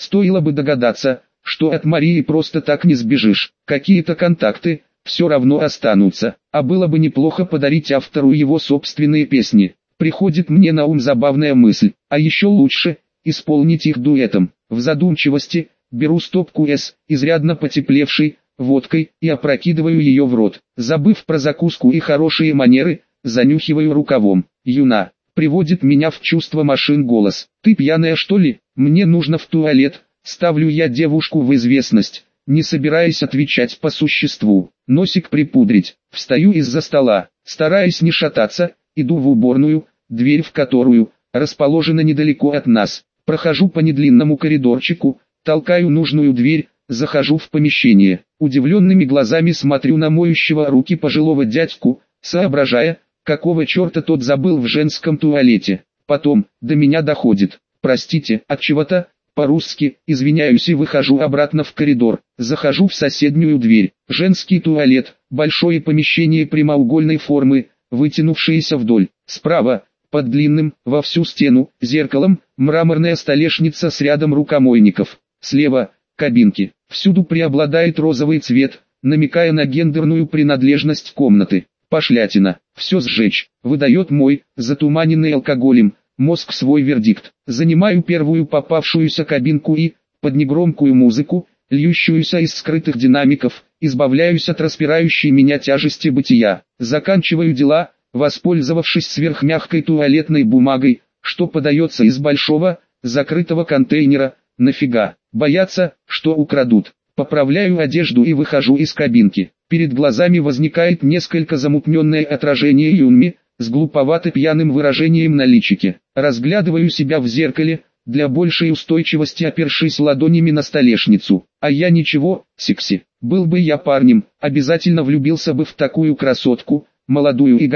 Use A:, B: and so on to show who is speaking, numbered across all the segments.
A: Стоило бы догадаться, что от Марии просто так не сбежишь. Какие-то контакты все равно останутся, а было бы неплохо подарить автору его собственные песни. Приходит мне на ум забавная мысль, а еще лучше исполнить их дуэтом. В задумчивости беру стопку с изрядно потеплевшей водкой и опрокидываю ее в рот. Забыв про закуску и хорошие манеры, занюхиваю рукавом. Юна, приводит меня в чувство машин голос. Ты пьяная, что ли? Мне нужно в туалет. Ставлю я девушку в известность, не собираясь отвечать по существу. Носик припудрить. Встаю из-за стола, стараясь не шататься, иду в уборную, дверь в которую расположена недалеко от нас. Прохожу по недлинному коридорчику, толкаю нужную дверь, захожу в помещение. Удивленными глазами смотрю на моющего руки пожилого дядьку, соображая, какого черта тот забыл в женском туалете. Потом, до меня доходит. Простите, от чего-то, по-русски, извиняюсь и выхожу обратно в коридор. Захожу в соседнюю дверь. Женский туалет, большое помещение прямоугольной формы, вытянувшееся вдоль. Справа, под длинным, во всю стену, зеркалом, мраморная столешница с рядом рукомойников. Слева, кабинки. Всюду преобладает розовый цвет, намекая на гендерную принадлежность комнаты. Пошлятина. Все сжечь. Выдает мой, затуманенный алкоголем, мозг свой вердикт. Занимаю первую попавшуюся кабинку и, под негромкую музыку, льющуюся из скрытых динамиков, избавляюсь от распирающей меня тяжести бытия. Заканчиваю дела, воспользовавшись сверхмягкой туалетной бумагой, что подается из большого, закрытого контейнера. Нафига? Боятся, что украдут. Поправляю одежду и выхожу из кабинки. Перед глазами возникает несколько замутненное отражение Юнми, с глуповато пьяным выражением на личике. Разглядываю себя в зеркале, для большей устойчивости опершись ладонями на столешницу. А я ничего, секси. Был бы я парнем, обязательно влюбился бы в такую красотку, молодую и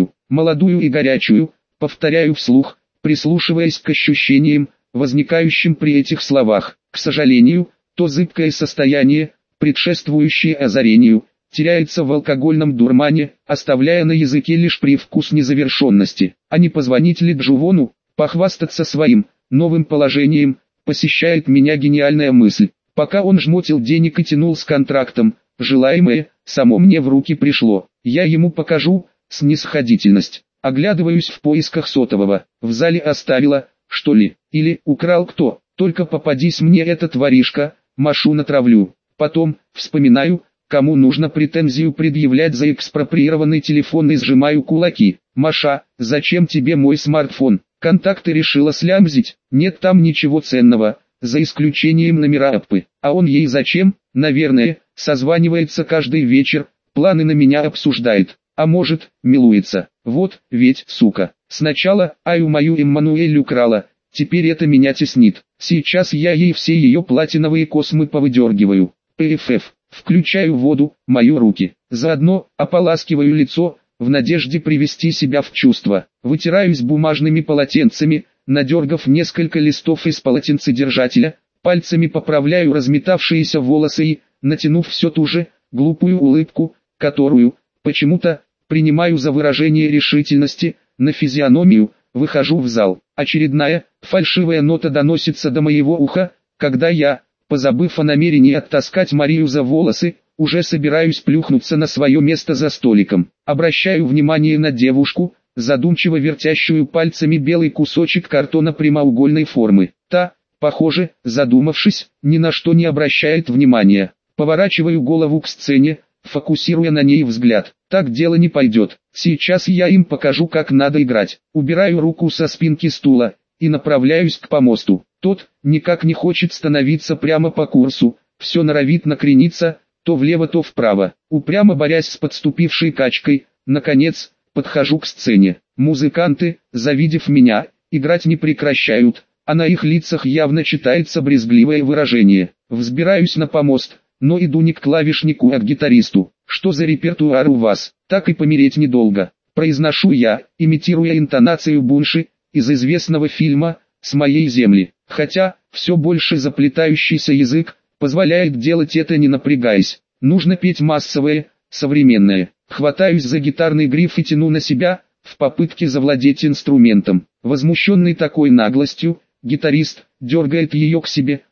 A: горячую, повторяю вслух, прислушиваясь к ощущениям, возникающим при этих словах. К сожалению, то зыбкое состояние, предшествующее озарению, теряется в алкогольном дурмане, оставляя на языке лишь привкус незавершенности. А не позвонить ли Джувону, похвастаться своим новым положением, посещает меня гениальная мысль. Пока он жмотил денег и тянул с контрактом, желаемое, само мне в руки пришло. Я ему покажу, снисходительность. Оглядываюсь в поисках сотового. В зале оставила, что ли, или украл кто. Только попадись мне этот воришка, машу натравлю. Потом, вспоминаю, кому нужно претензию предъявлять за экспроприированный телефон и сжимаю кулаки. Маша, зачем тебе мой смартфон? Контакты решила слямзить? Нет там ничего ценного, за исключением номера Аппы. А он ей зачем? Наверное, созванивается каждый вечер, планы на меня обсуждает. А может, милуется. Вот, ведь, сука. Сначала, аю мою Эммануэль украла, теперь это меня теснит. Сейчас я ей все ее платиновые космы повыдергиваю. ПФФ. Включаю воду, мою руки. Заодно, ополаскиваю лицо, в надежде привести себя в чувство. Вытираюсь бумажными полотенцами, надергав несколько листов из полотенцедержателя, пальцами поправляю разметавшиеся волосы и, натянув все ту же, глупую улыбку, которую, почему-то, принимаю за выражение решительности, на физиономию, выхожу в зал. Очередная, фальшивая нота доносится до моего уха, когда я, позабыв о намерении оттаскать Марию за волосы, уже собираюсь плюхнуться на свое место за столиком. Обращаю внимание на девушку, задумчиво вертящую пальцами белый кусочек картона прямоугольной формы. Та, похоже, задумавшись, ни на что не обращает внимания. Поворачиваю голову к сцене, фокусируя на ней взгляд. Так дело не пойдет. Сейчас я им покажу, как надо играть. Убираю руку со спинки стула и направляюсь к помосту. Тот никак не хочет становиться прямо по курсу, все норовит накрениться, то влево, то вправо. Упрямо борясь с подступившей качкой, наконец, подхожу к сцене. Музыканты, завидев меня, играть не прекращают, а на их лицах явно читается брезгливое выражение. Взбираюсь на помост, но иду не к клавишнику, а к гитаристу. Что за репертуар у вас? Так и помереть недолго. Произношу я, имитируя интонацию Бунши, из известного фильма «С моей земли». Хотя, все больше заплетающийся язык, позволяет делать это не напрягаясь. Нужно петь массовое, современное. Хватаюсь за гитарный гриф и тяну на себя, в попытке завладеть инструментом. Возмущенный такой наглостью, гитарист дергает ее к себе,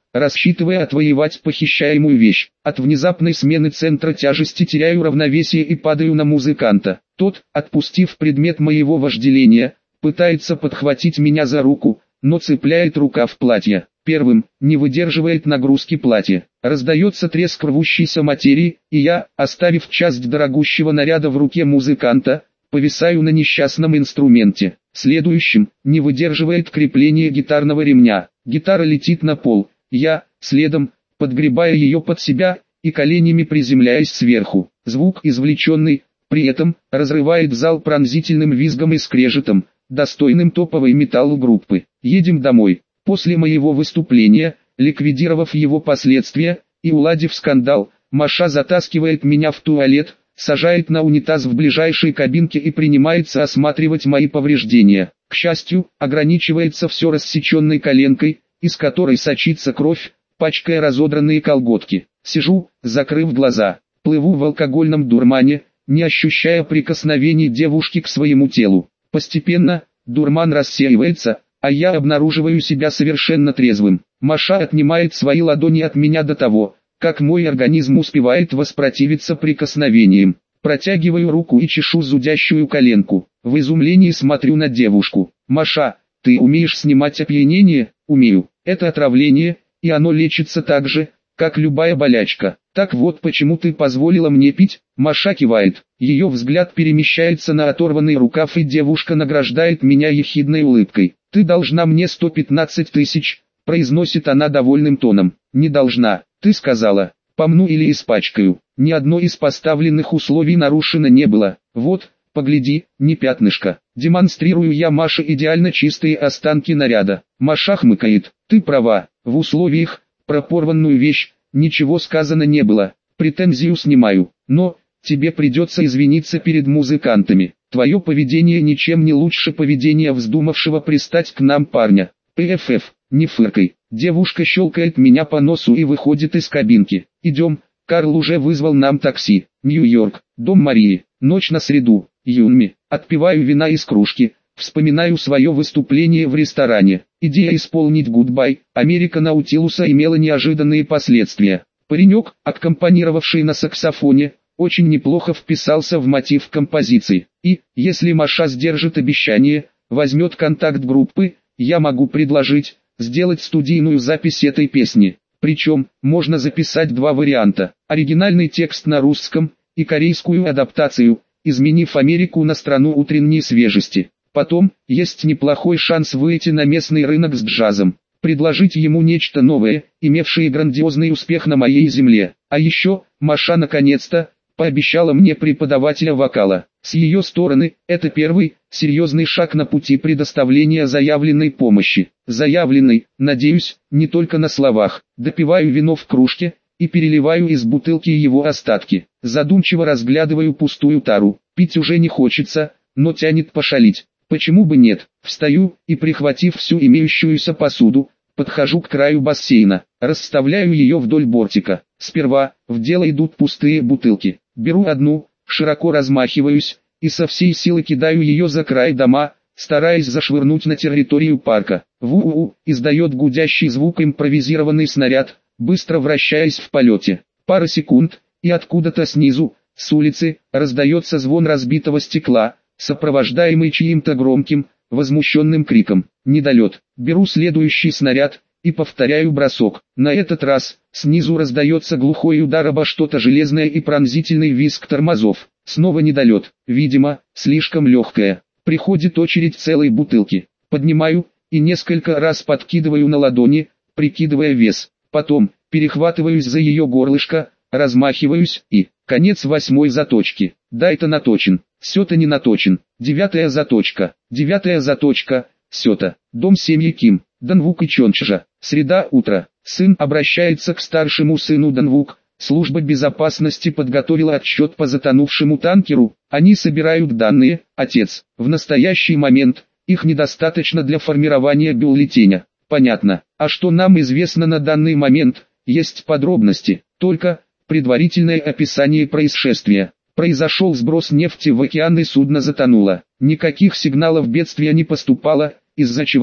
A: рассчитывая отвоевать похищаемую вещь. От внезапной смены центра тяжести теряю равновесие и падаю на музыканта. Тот, отпустив предмет моего вожделения, пытается подхватить меня за руку, но цепляет рукав платья. Первым, не выдерживает нагрузки платья. Раздается треск рвущейся материи, и я, оставив часть дорогущего наряда в руке музыканта, повисаю на несчастном инструменте. Следующим, не выдерживает крепление гитарного ремня. Гитара летит на пол. Я, следом, подгребая ее под себя, и коленями приземляясь сверху. Звук, извлеченный, при этом, разрывает зал пронзительным визгом и скрежетом, достойным топовой металл-группы. Едем домой. После моего выступления, ликвидировав его последствия и уладив скандал, Маша затаскивает меня в туалет, сажает на унитаз в ближайшей кабинке и принимается осматривать мои повреждения. К счастью, ограничивается все рассеченной коленкой, из которой сочится кровь, пачкая разодранные колготки. Сижу, закрыв глаза, плыву в алкогольном дурмане, не ощущая прикосновений девушки к своему телу. Постепенно, дурман рассеивается, а я обнаруживаю себя совершенно трезвым. Маша отнимает свои ладони от меня до того, как мой организм успевает воспротивиться прикосновениям. Протягиваю руку и чешу зудящую коленку. В изумлении смотрю на девушку. «Маша, ты умеешь снимать опьянение?» «Умею. Это отравление, и оно лечится так же, как любая болячка. Так вот почему ты позволила мне пить?» Маша кивает. Ее взгляд перемещается на оторванный рукав, и девушка награждает меня ехидной улыбкой. «Ты должна мне 115 тысяч», произносит она довольным тоном. «Не должна, ты сказала, помну или испачкаю». Ни одно из поставленных условий нарушено не было. «Вот, погляди, не пятнышко». Демонстрирую я Маше идеально чистые останки наряда. Маша хмыкает. «Ты права, в условиях, про порванную вещь, ничего сказано не было. Претензию снимаю, но тебе придется извиниться перед музыкантами. Твое поведение ничем не лучше поведения вздумавшего пристать к нам парня. ПФФ, не фыркай». Девушка щелкает меня по носу и выходит из кабинки. «Идем, Карл уже вызвал нам такси. Нью-Йорк, дом Марии, ночь на среду, Юнми». Отпиваю вина из кружки, вспоминаю свое выступление в ресторане. Идея исполнить «Гудбай» Америка Наутилуса имела неожиданные последствия. Паренек, аккомпанировавший на саксофоне, очень неплохо вписался в мотив композиции. И, если Маша сдержит обещание, возьмет контакт группы, я могу предложить сделать студийную запись этой песни. Причем, можно записать два варианта: оригинальный текст на русском и корейскую адаптацию, изменив Америку на страну утренней свежести. Потом, есть неплохой шанс выйти на местный рынок с джазом, предложить ему нечто новое, имевшее грандиозный успех на моей земле. А еще, Маша наконец-то пообещала мне преподавателя вокала. С ее стороны, это первый, серьезный шаг на пути предоставления заявленной помощи. Заявленной, надеюсь, не только на словах. Допиваю вино в кружке и переливаю из бутылки его остатки. Задумчиво разглядываю пустую тару. Пить уже не хочется, но тянет пошалить. Почему бы нет? Встаю и, прихватив всю имеющуюся посуду, подхожу к краю бассейна, расставляю ее вдоль бортика. Сперва в дело идут пустые бутылки. Беру одну, широко размахиваюсь и со всей силы кидаю ее за край дома, стараясь зашвырнуть на территорию парка. «Ву-у-у», издает гудящий звук импровизированный снаряд, быстро вращаясь в полете. Пара секунд, и откуда-то снизу, с улицы, раздается звон разбитого стекла, сопровождаемый чьим-то громким, возмущенным криком. Недолет. Беру следующий снаряд и повторяю бросок. На этот раз, снизу раздается глухой удар обо что-то железное и пронзительный визг тормозов. Снова недолет. Видимо, слишком легкая. Приходит очередь целой бутылки. Поднимаю и несколько раз подкидываю на ладони, прикидывая вес. Потом, перехватываюсь за ее горлышко, размахиваюсь и... Конец 8 заточки. Да, это наточен. Сё-то не наточен. 9 заточка. 9 заточка. Сё-то. Дом семьи Ким. Данвук и Чончжа. Среда, утро. Сын обращается к старшему сыну. Данвук. Служба безопасности подготовила отчет по затонувшему танкеру. Они собирают данные. Отец. В настоящий момент их недостаточно для формирования бюллетеня. Понятно. А что нам известно на данный момент? Есть подробности. Только предварительное описание происшествия. Произошел сброс нефти в океан и судно затонуло. Никаких сигналов бедствия не поступало, из-за чего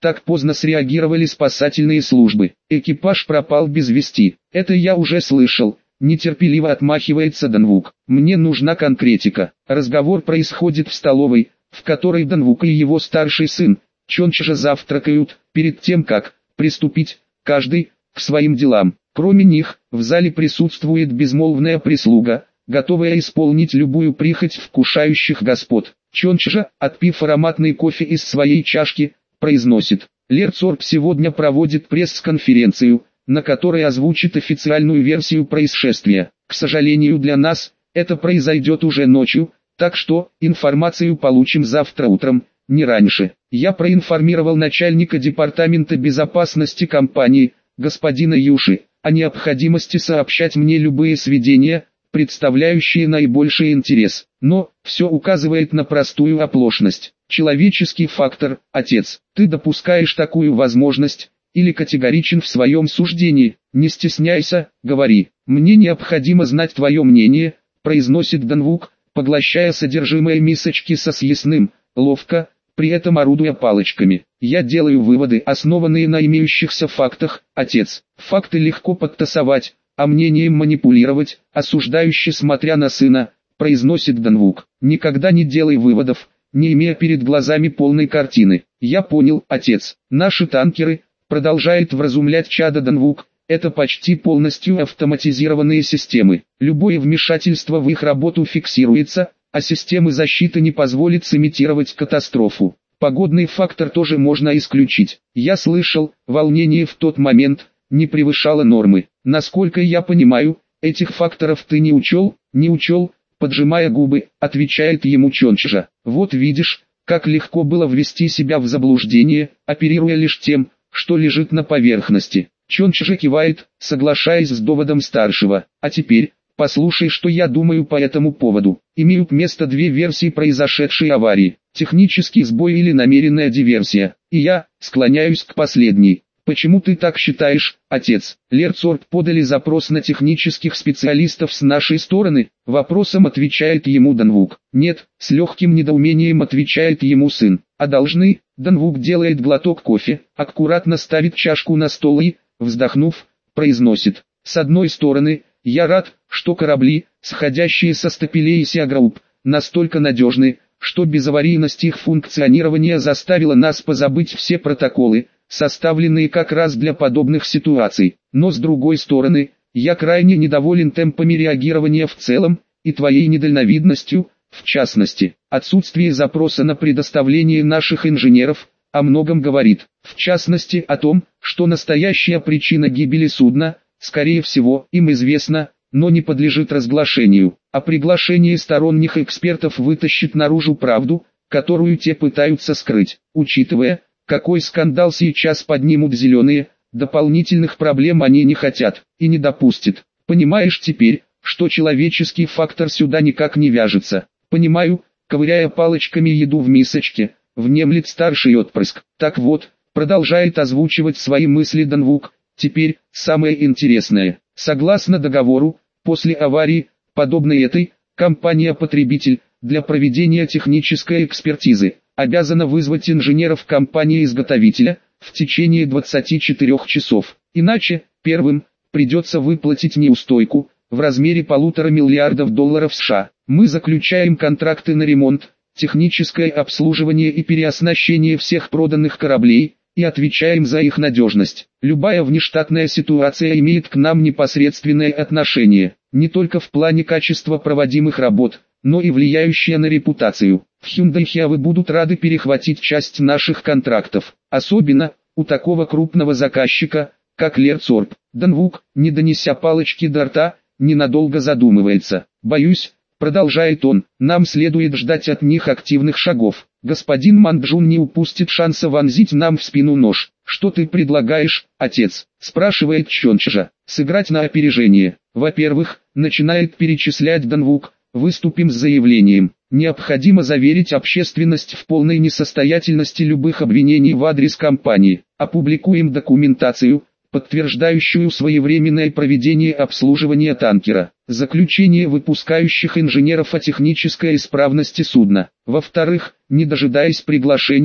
A: Так поздно среагировали спасательные службы. Экипаж пропал без вести. Это я уже слышал. Нетерпеливо отмахивается Данвук. Мне нужна конкретика. Разговор происходит в столовой, в которой Данвук и его старший сын, Чончжа, завтракают, перед тем как приступить, каждый, к своим делам. Кроме них, в зале присутствует безмолвная прислуга, готовая исполнить любую прихоть вкушающих господ. Чончжа, отпив ароматный кофе из своей чашки, произносит: Лерцорп сегодня проводит пресс-конференцию, на которой озвучит официальную версию происшествия. К сожалению для нас, это произойдет уже ночью, так что информацию получим завтра утром, не раньше. Я проинформировал начальника департамента безопасности компании, господина Юши, о необходимости сообщать мне любые сведения, представляющие наибольший интерес. Но все указывает на простую оплошность. Человеческий фактор, отец. Ты допускаешь такую возможность или категоричен в своем суждении? Не стесняйся, говори. Мне необходимо знать твое мнение, произносит Данвук, поглощая содержимое мисочки со съестным, ловко, при этом орудуя палочками. Я делаю выводы, основанные на имеющихся фактах, отец. Факты легко подтасовать, а мнением манипулировать, осуждающе смотря на сына, произносит Данвук. Никогда не делай выводов, не имея перед глазами полной картины. Я понял, отец. Наши танкеры, продолжает вразумлять чада Данвук, это почти полностью автоматизированные системы. Любое вмешательство в их работу фиксируется, а системы защиты не позволят сымитировать катастрофу. Погодный фактор тоже можно исключить. Я слышал, волнение в тот момент не превышало нормы. Насколько я понимаю, этих факторов ты не учел, поджимая губы, отвечает ему Чончжа. Вот видишь, как легко было ввести себя в заблуждение, оперируя лишь тем, что лежит на поверхности. Чончжа кивает, соглашаясь с доводом старшего. А теперь, послушай, что я думаю по этому поводу. Имеют место две версии произошедшей аварии. Технический сбой или намеренная диверсия. И я склоняюсь к последней. Почему ты так считаешь, отец? Лерцорп подали запрос на технических специалистов с нашей стороны? Вопросом отвечает ему Данвук. Нет, с легким недоумением отвечает ему сын. А должны? Данвук делает глоток кофе, аккуратно ставит чашку на стол и, вздохнув, произносит. С одной стороны, я рад, что корабли, сходящие со стапелей Сиагрупп, настолько надежны, что безаварийность их функционирования заставила нас позабыть все протоколы, составленные как раз для подобных ситуаций. Но с другой стороны, я крайне недоволен темпами реагирования в целом, и твоей недальновидностью, в частности. Отсутствие запроса на предоставление наших инженеров о многом говорит. В частности о том, что настоящая причина гибели судна, скорее всего, им известна, но не подлежит разглашению. А приглашение сторонних экспертов вытащит наружу правду, которую те пытаются скрыть. Учитывая, какой скандал сейчас поднимут зеленые, дополнительных проблем они не хотят и не допустят. Понимаешь теперь, что человеческий фактор сюда никак не вяжется? Понимаю, ковыряя палочками еду в мисочке, внемлет старший отпрыск. Так вот, продолжает озвучивать свои мысли Данвук, теперь, самое интересное. Согласно договору, после аварии, подобной этой, компания-потребитель, для проведения технической экспертизы, обязана вызвать инженеров компании-изготовителя, в течение 24 часов. Иначе, первым, придется выплатить неустойку, в размере $1,5 миллиарда США. Мы заключаем контракты на ремонт, техническое обслуживание и переоснащение всех проданных кораблей, и отвечаем за их надежность. Любая внештатная ситуация имеет к нам непосредственное отношение, не только в плане качества проводимых работ, но и влияющая на репутацию. В Hyundai Hiawe будут рады перехватить часть наших контрактов, особенно у такого крупного заказчика, как Лерцорп. Данвук, не донеся палочки до рта, ненадолго задумывается. Боюсь, продолжает он, нам следует ждать от них активных шагов. Господин Манджун не упустит шанса вонзить нам в спину нож. Что ты предлагаешь, отец? Спрашивает Чончжа. Сыграть на опережение. Во-первых, начинает перечислять Данвук, выступим с заявлением. Необходимо заверить общественность в полной несостоятельности любых обвинений в адрес компании. Опубликуем документацию, подтверждающую своевременное проведение обслуживания танкера. Заключение выпускающих инженеров о технической исправности судна. Во-вторых, не дожидаясь приглашения,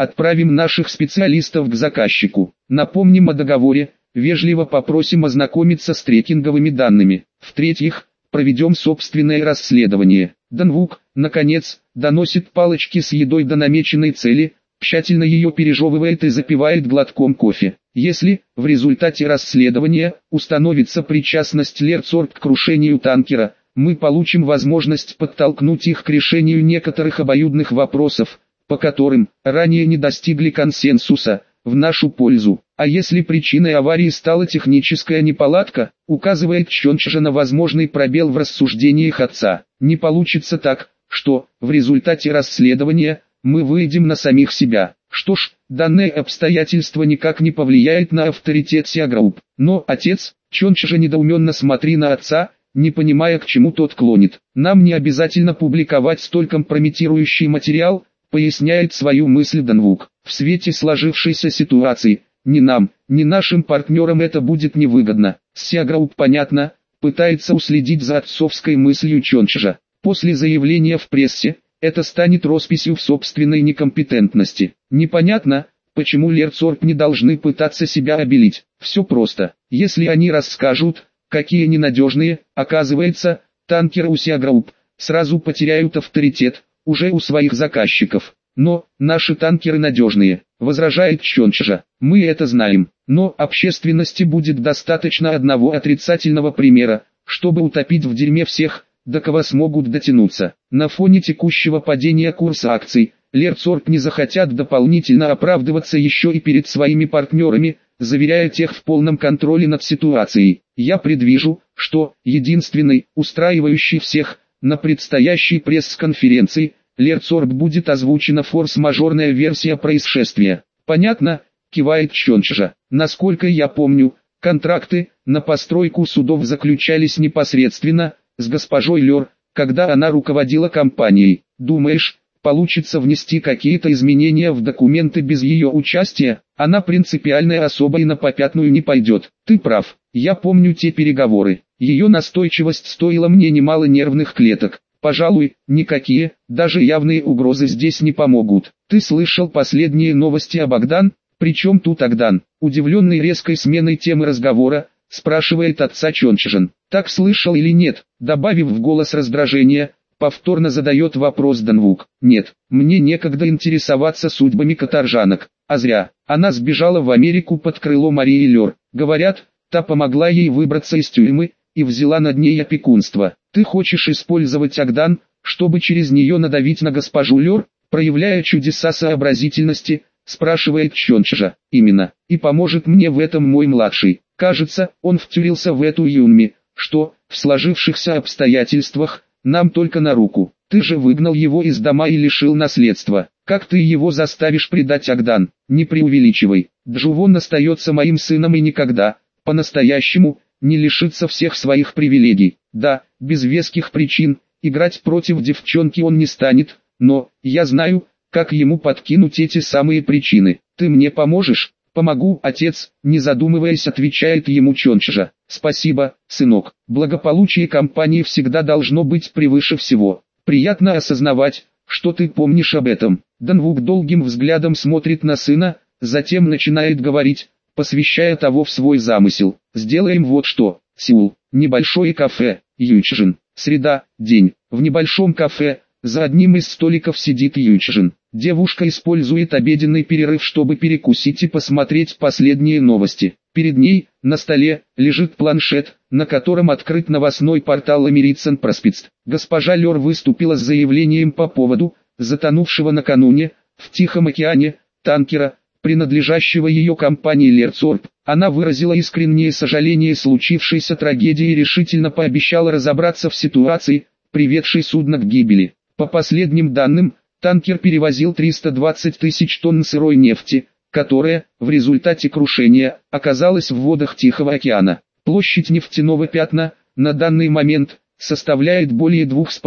A: отправим наших специалистов к заказчику. Напомним о договоре, вежливо попросим ознакомиться с трекинговыми данными. В-третьих, проведем собственное расследование. Данвук, наконец, доносит палочки с едой до намеченной цели, тщательно ее пережевывает и запивает глотком кофе. Если, в результате расследования, установится причастность Лерцорп к крушению танкера, мы получим возможность подтолкнуть их к решению некоторых обоюдных вопросов, по которым ранее не достигли консенсуса, в нашу пользу. А если причиной аварии стала техническая неполадка, указывает Чончжа на возможный пробел в рассуждениях отца. Не получится так, что, в результате расследования, мы выйдем на самих себя. Что ж, данное обстоятельство никак не повлияет на авторитет Sia Group. Но, отец, Чончжа недоуменно смотри на отца, не понимая, к чему тот клонит. Нам не обязательно публиковать столь компрометирующий материал, поясняет свою мысль Данвук. В свете сложившейся ситуации, ни нам, ни нашим партнерам это будет невыгодно. Sia Group, понятно, пытается уследить за отцовской мыслью Чончжа. После заявления в прессе, это станет росписью в собственной некомпетентности. Непонятно, почему Лерцорп не должны пытаться себя обелить. Все просто. Если они расскажут, какие ненадежные, оказывается, танкеры у Sia Group, сразу потеряют авторитет, уже у своих заказчиков. Но, наши танкеры надежные, возражает Чончжа. Мы это знаем, но общественности будет достаточно одного отрицательного примера, чтобы утопить в дерьме всех, до кого смогут дотянуться. На фоне текущего падения курса акций, Лерцорп не захотят дополнительно оправдываться еще и перед своими партнерами, заверяя тех в полном контроле над ситуацией. Я предвижу, что единственный, устраивающий всех, на предстоящей пресс-конференции, Лерцорп будет озвучена форс-мажорная версия происшествия. Понятно, кивает Чончжа. Насколько я помню, контракты на постройку судов заключались непосредственно с госпожой Лер, когда она руководила компанией. Думаешь, получится внести какие-то изменения в документы без ее участия? Она принципиальная особа и на попятную не пойдет. Ты прав, я помню те переговоры. Ее настойчивость стоила мне немало нервных клеток. Пожалуй, никакие, даже явные угрозы здесь не помогут. Ты слышал последние новости о Богдан? Причем тут Агдан? Удивленный резкой сменой темы разговора, спрашивает отца Чончжан. Так слышал или нет? Добавив в голос раздражения, повторно задает вопрос Данвук. Нет, мне некогда интересоваться судьбами каторжанок. А зря. Она сбежала в Америку под крыло Марии Лер. Говорят, та помогла ей выбраться из тюрьмы и взяла над ней опекунство. Ты хочешь использовать Агдан, чтобы через нее надавить на госпожу Лер, проявляя чудеса сообразительности, спрашивает Чончжа. Именно. И поможет мне в этом мой младший. Кажется, он втюрился в эту Юнми, что, в сложившихся обстоятельствах, нам только на руку. Ты же выгнал его из дома и лишил наследства. Как ты его заставишь предать Агдан? Не преувеличивай. Джувон остается моим сыном и никогда, по-настоящему, не лишится всех своих привилегий. Да, без веских причин, играть против девчонки он не станет, но, я знаю, как ему подкинуть эти самые причины. Ты мне поможешь? Помогу, отец, не задумываясь, отвечает ему Чончжа. Спасибо, сынок. Благополучие компании всегда должно быть превыше всего. Приятно осознавать, что ты помнишь об этом. Данвук долгим взглядом смотрит на сына, затем начинает говорить, посвящая того в свой замысел. Сделаем вот что. Сеул. Небольшое кафе. Ючжин. Среда. День. В небольшом кафе, за одним из столиков сидит Ючжин. Девушка использует обеденный перерыв, чтобы перекусить и посмотреть последние новости. Перед ней, на столе, лежит планшет, на котором открыт новостной портал Америцен Проспитст. Госпожа Лер выступила с заявлением по поводу затонувшего накануне, в Тихом океане, танкера, принадлежащего ее компании Лерцорп. Она выразила искреннее сожаление случившейся трагедии и решительно пообещала разобраться в ситуации, приведшей судно к гибели. По последним данным, танкер перевозил 320 тысяч тонн сырой нефти, которая, в результате крушения, оказалась в водах Тихого океана. Площадь нефтяного пятна, на данный момент, составляет более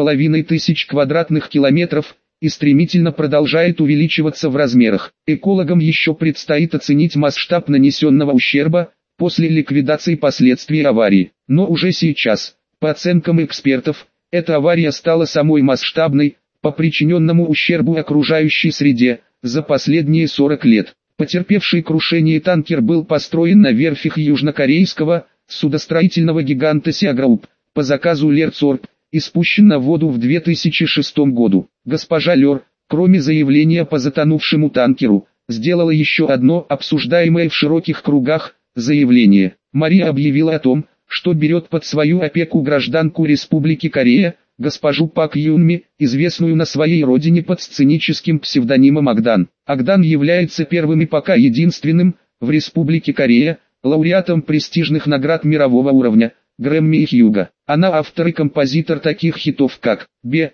A: 2500 квадратных километров, и стремительно продолжает увеличиваться в размерах. Экологам еще предстоит оценить масштаб нанесенного ущерба, после ликвидации последствий аварии. Но уже сейчас, по оценкам экспертов, эта авария стала самой масштабной, по причиненному ущербу окружающей среде, за последние 40 лет. Потерпевший крушение танкер был построен на верфях южнокорейского судостроительного гиганта Сиагрупп по заказу Лерцорп и спущен на воду в 2006 году. Госпожа Лер, кроме заявления по затонувшему танкеру, сделала еще одно обсуждаемое в широких кругах заявление. Мария объявила о том, что берет под свою опеку гражданку Республики Корея, госпожу Пак Юнми, известную на своей родине под сценическим псевдонимом Агдан. Агдан является первым и пока единственным, в Республике Корея, лауреатом престижных наград мирового уровня, Грэмми и Хьюго. Она автор и композитор таких хитов как «Бе»,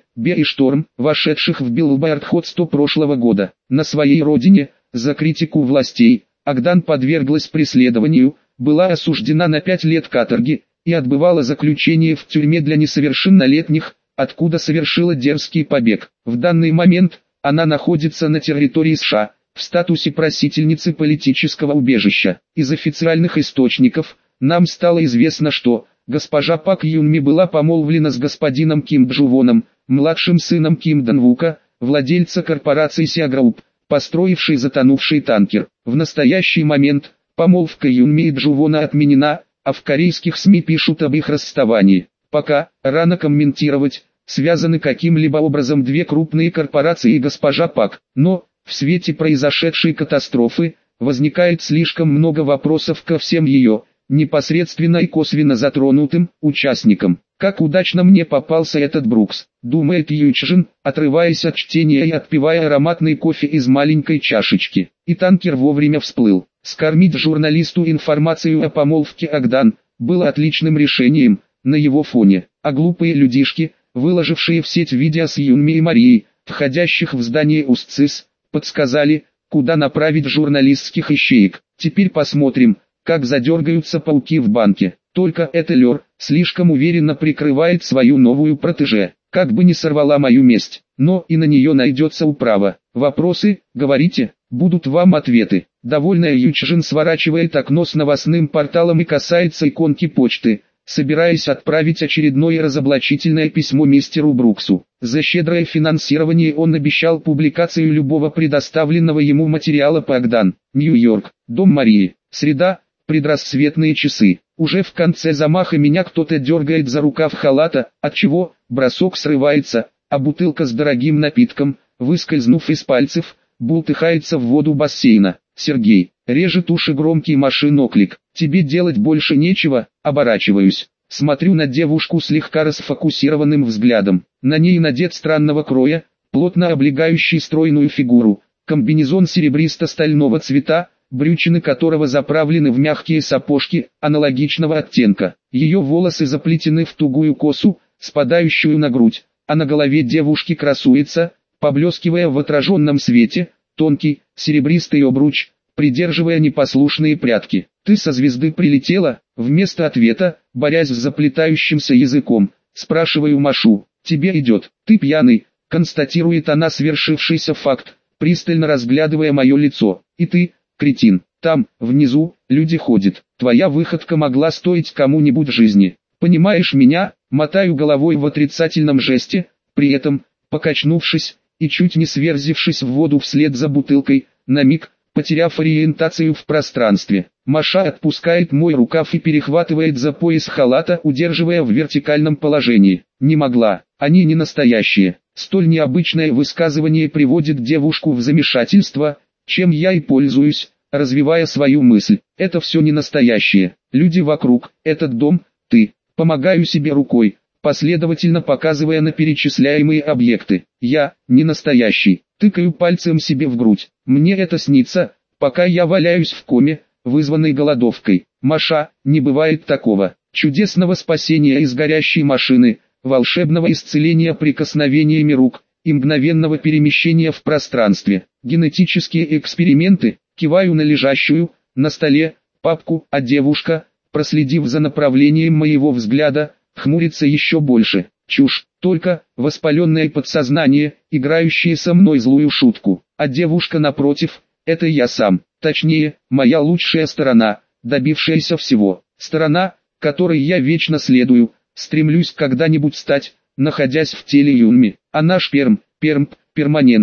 A: и «Шторм», вошедших в Billboard Hot 100 прошлого года. На своей родине, за критику властей, Агдан подверглась преследованию, была осуждена на 5 лет каторги и отбывала заключение в тюрьме для несовершеннолетних, откуда совершила дерзкий побег. В данный момент она находится на территории США, в статусе просительницы политического убежища. Из официальных источников нам стало известно, что госпожа Пак Юнми была помолвлена с господином Ким Джувоном, младшим сыном Ким Донвука, владельца корпорации Сиагрупп, построившей затонувший танкер. В настоящий момент помолвка Юнми и Джувона отменена, а в корейских СМИ пишут об их расставании. Пока рано комментировать, связаны каким-либо образом две крупные корпорации и госпожа Пак, но в свете произошедшей катастрофы возникает слишком много вопросов ко всем ее, непосредственно и косвенно затронутым, участникам. Как удачно мне попался этот Брукс, думает Ючжин, отрываясь от чтения и отпивая ароматный кофе из маленькой чашечки. И танкер вовремя всплыл. Скормить журналисту информацию о помолвке Агдан было отличным решением, на его фоне. А глупые людишки, выложившие в сеть видео с Юнми и Марией, входящих в здание УСЦИС, подсказали, куда направить журналистских ищеек. Теперь посмотрим, как задергаются пауки в банке. Только эта Лер слишком уверенно прикрывает свою новую протеже, как бы не сорвала мою месть, но и на нее найдется управа. Вопросы, говорите, будут вам ответы. Довольная Ючжин сворачивает окно с новостным порталом и касается иконки почты, собираясь отправить очередное разоблачительное письмо мистеру Бруксу. За щедрое финансирование он обещал публикацию любого предоставленного ему материала по Агдан. Нью-Йорк, дом Марии, среда, предрассветные часы. Уже в конце замаха меня кто-то дергает за рукав халата, отчего бросок срывается, а бутылка с дорогим напитком, выскользнув из пальцев, бултыхается в воду бассейна. Сергей, режет уши громкий машин оклик. Тебе делать больше нечего, оборачиваюсь. Смотрю на девушку слегка расфокусированным взглядом. На ней надет странного кроя, плотно облегающий стройную фигуру, комбинезон серебристо-стального цвета, брючины которого заправлены в мягкие сапожки аналогичного оттенка. Ее волосы заплетены в тугую косу, спадающую на грудь, а на голове девушки красуется, поблескивая в отраженном свете, тонкий, серебристый обруч, придерживая непослушные прядки. «Ты со звезды прилетела?» Вместо ответа, борясь с заплетающимся языком, спрашиваю Машу. «Тебе идет, ты пьяный», констатирует она свершившийся факт, пристально разглядывая мое лицо. «И ты, кретин, там, внизу, люди ходят. Твоя выходка могла стоить кому-нибудь жизни. Понимаешь меня?» Мотаю головой в отрицательном жесте, при этом, покачнувшись и чуть не сверзившись в воду вслед за бутылкой, на миг, потеряв ориентацию в пространстве. Маша отпускает мой рукав и перехватывает за пояс халата, удерживая в вертикальном положении. Не могла, они не настоящие. Столь необычное высказывание приводит девушку в замешательство, чем я и пользуюсь, развивая свою мысль. Это все не настоящее. Люди вокруг, этот дом, ты. Помогаю себе рукой, последовательно показывая на перечисляемые объекты. Я, не настоящий, тыкаю пальцем себе в грудь. Мне это снится, пока я валяюсь в коме, вызванной голодовкой. Маша, не бывает такого. Чудесного спасения из горящей машины, волшебного исцеления прикосновениями рук и мгновенного перемещения в пространстве. Генетические эксперименты, киваю на лежащую, на столе, папку, а девушка, проследив за направлением моего взгляда, хмурится еще больше. Чушь, только воспаленное подсознание, играющее со мной злую шутку. А девушка напротив, это я сам, точнее, моя лучшая сторона, добившаяся всего. Сторона, которой я вечно следую, стремлюсь когда-нибудь стать, находясь в теле Юнми. А наш пермп, перманентный,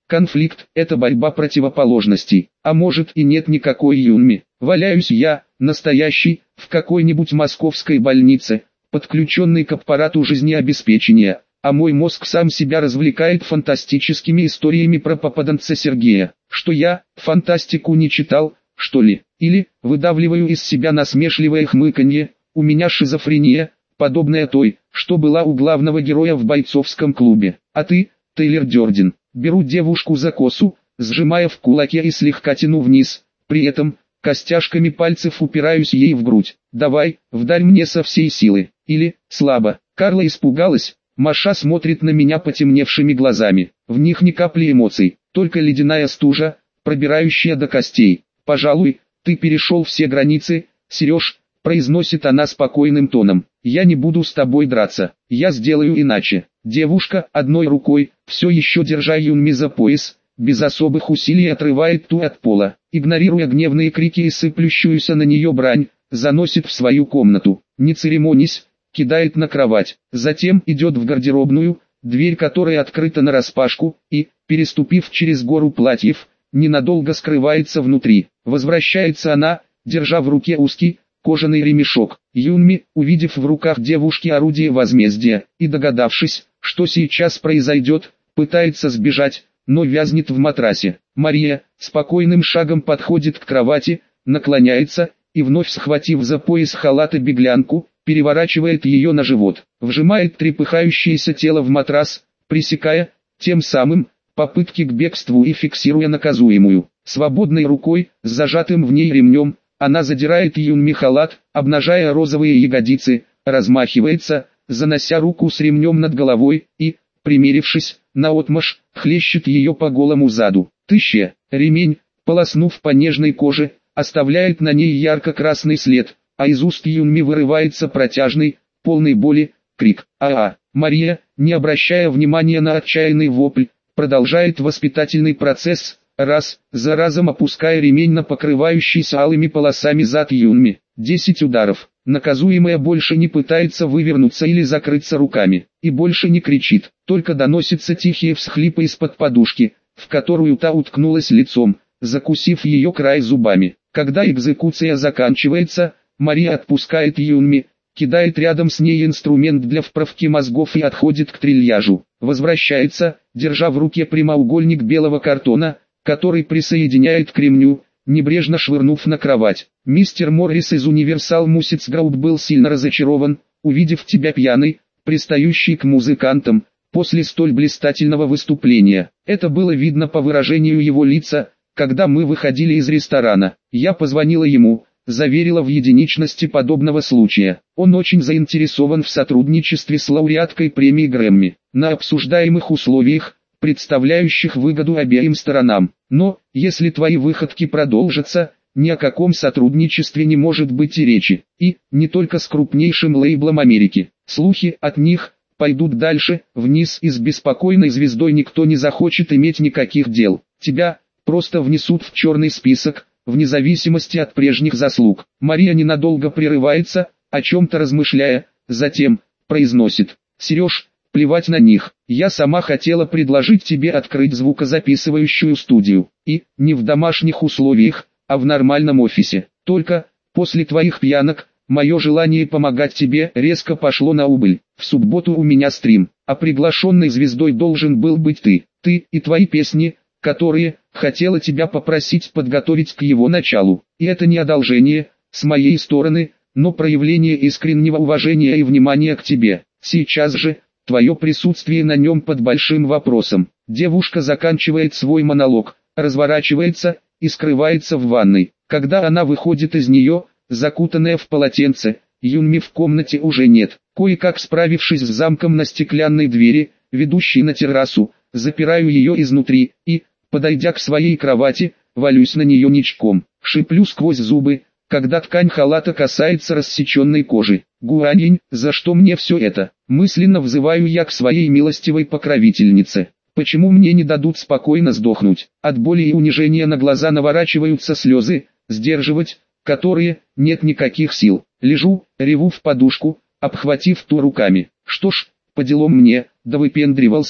A: Конфликт – это борьба противоположностей, а может и нет никакой Юнми. Валяюсь я, настоящий, в какой-нибудь московской больнице, подключенный к аппарату жизнеобеспечения, а мой мозг сам себя развлекает фантастическими историями про попаданца Сергея. Что я, фантастику не читал, что ли? Или, выдавливаю из себя насмешливое хмыканье, у меня шизофрения, подобная той, что была у главного героя в бойцовском клубе. А ты, Тейлор Дёрден, беру девушку за косу, сжимая в кулаке и слегка тяну вниз, при этом, костяшками пальцев упираюсь ей в грудь. Давай, вдарь мне со всей силы. Или, слабо. Карла испугалась. Маша смотрит на меня потемневшими глазами. В них ни капли эмоций, только ледяная стужа, пробирающая до костей. «Пожалуй, ты перешел все границы, Сереж», — произносит она спокойным тоном. «Я не буду с тобой драться, я сделаю иначе». Девушка, одной рукой, все еще держа Юнми за пояс, без особых усилий отрывает ту от пола, игнорируя гневные крики и сыплющуюся на нее брань, заносит в свою комнату. Не церемонясь, кидает на кровать, затем идет в гардеробную, дверь которой открыта нараспашку, и, переступив через гору платьев, ненадолго скрывается внутри. Возвращается она, держа в руке узкий, кожаный ремешок. Юнми, увидев в руках девушки орудие возмездия, и догадавшись, что сейчас произойдет, пытается сбежать, но вязнет в матрасе. Мария, спокойным шагом подходит к кровати, наклоняется, и вновь схватив за пояс халата беглянку, переворачивает ее на живот, вжимает трепыхающееся тело в матрас, пресекая, тем самым, попытки к бегству и фиксируя наказуемую. Свободной рукой, с зажатым в ней ремнем, она задирает Юнми халат, обнажая розовые ягодицы, размахивается, занося руку с ремнем над головой, и, примерившись, наотмашь, хлещет ее по голому заду. Ремень, полоснув по нежной коже, оставляет на ней ярко-красный след, а из уст Юнми вырывается протяжный, полный боли, крик. Мария, не обращая внимания на отчаянный вопль, продолжает воспитательный процесс, раз за разом опуская ремень на покрывающийся алыми полосами зад Юнми. 10 ударов. Наказуемая больше не пытается вывернуться или закрыться руками, и больше не кричит, только доносятся тихие всхлипы из-под подушки, в которую та уткнулась лицом, закусив ее край зубами. Когда экзекуция заканчивается, Мария отпускает Юнми, кидает рядом с ней инструмент для вправки мозгов и отходит к трильяжу. Возвращается, держа в руке прямоугольник белого картона, который присоединяет к ремню, небрежно швырнув на кровать. Мистер Моррис из Universal Music Group был сильно разочарован, увидев тебя пьяный, пристающий к музыкантам, после столь блистательного выступления. Это было видно по выражению его лица, когда мы выходили из ресторана. Я позвонила ему, заверила в единичности подобного случая. Он очень заинтересован в сотрудничестве с лауреаткой премии Грэмми, на обсуждаемых условиях, представляющих выгоду обеим сторонам. Но, если твои выходки продолжатся, ни о каком сотрудничестве не может быть и речи. И, не только с крупнейшим лейблом Америки. Слухи от них пойдут дальше, вниз, и с беспокойной звездой никто не захочет иметь никаких дел. Тебя просто внесут в черный список, вне зависимости от прежних заслуг. Мария ненадолго прерывается, о чем-то размышляя, затем произносит: «Сереж, плевать на них. Я сама хотела предложить тебе открыть звукозаписывающую студию. И, не в домашних условиях, а в нормальном офисе. Только, после твоих пьянок, мое желание помогать тебе резко пошло на убыль. В субботу у меня стрим, а приглашенной звездой должен был быть ты. Ты и твои песни, которые, хотела тебя попросить подготовить к его началу. И это не одолжение, с моей стороны, но проявление искреннего уважения и внимания к тебе. Сейчас же, твое присутствие на нем под большим вопросом». Девушка заканчивает свой монолог, разворачивается и скрывается в ванной. Когда она выходит из нее, закутанная в полотенце, Юнми в комнате уже нет. Кое-как справившись с замком на стеклянной двери, ведущей на террасу, запираю ее изнутри и, подойдя к своей кровати, валюсь на нее ничком. Шиплю сквозь зубы, когда ткань халата касается рассеченной кожи. «Гуаньинь, за что мне все это?» Мысленно взываю я к своей милостивой покровительнице. Почему мне не дадут спокойно сдохнуть? От боли и унижения на глаза наворачиваются слезы, сдерживать которые нет никаких сил. Лежу, реву в подушку, обхватив ту руками. Что ж, по делам мне, да выпендривался,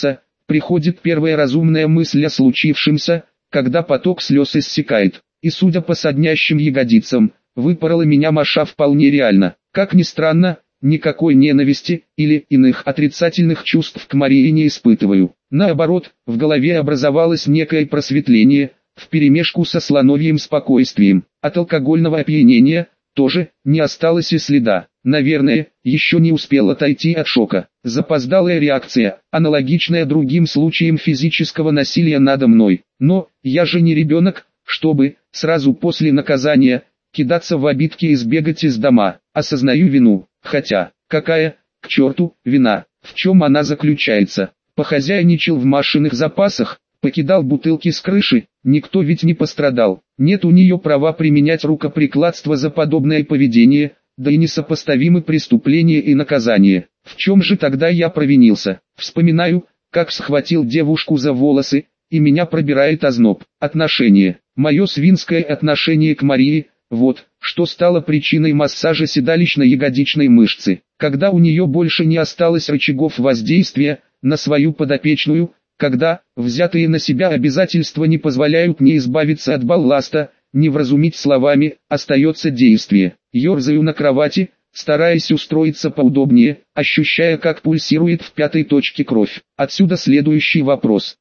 A: приходит первая разумная мысль о случившемся, когда поток слез иссякает. И судя по соднящим ягодицам, выпорола меня Маша вполне реально. Как ни странно, никакой ненависти или иных отрицательных чувств к Марии не испытываю. Наоборот, в голове образовалось некое просветление, вперемешку со слоновьим спокойствием. От алкогольного опьянения тоже не осталось и следа. Наверное, еще не успел отойти от шока. Запоздалая реакция, аналогичная другим случаям физического насилия надо мной. Но я же не ребенок, чтобы сразу после наказания кидаться в обидки и сбегать из дома. Осознаю вину, хотя, какая, к черту, вина, в чем она заключается? Похозяйничал в машинных запасах, покидал бутылки с крыши, никто ведь не пострадал. Нет у нее права применять рукоприкладство за подобное поведение, да и несопоставимы преступления и наказание. В чем же тогда я провинился? Вспоминаю, как схватил девушку за волосы, и меня пробирает озноб. Отношение. Мое свинское отношение к Марии, вот, что стало причиной массажа седалищно-ягодичной мышцы. Когда у нее больше не осталось рычагов воздействия на свою подопечную, когда взятые на себя обязательства не позволяют мне избавиться от балласта, не вразумить словами, остается действие. Ёрзаю на кровати, стараясь устроиться поудобнее, ощущая, как пульсирует в пятой точке кровь. Отсюда следующий вопрос.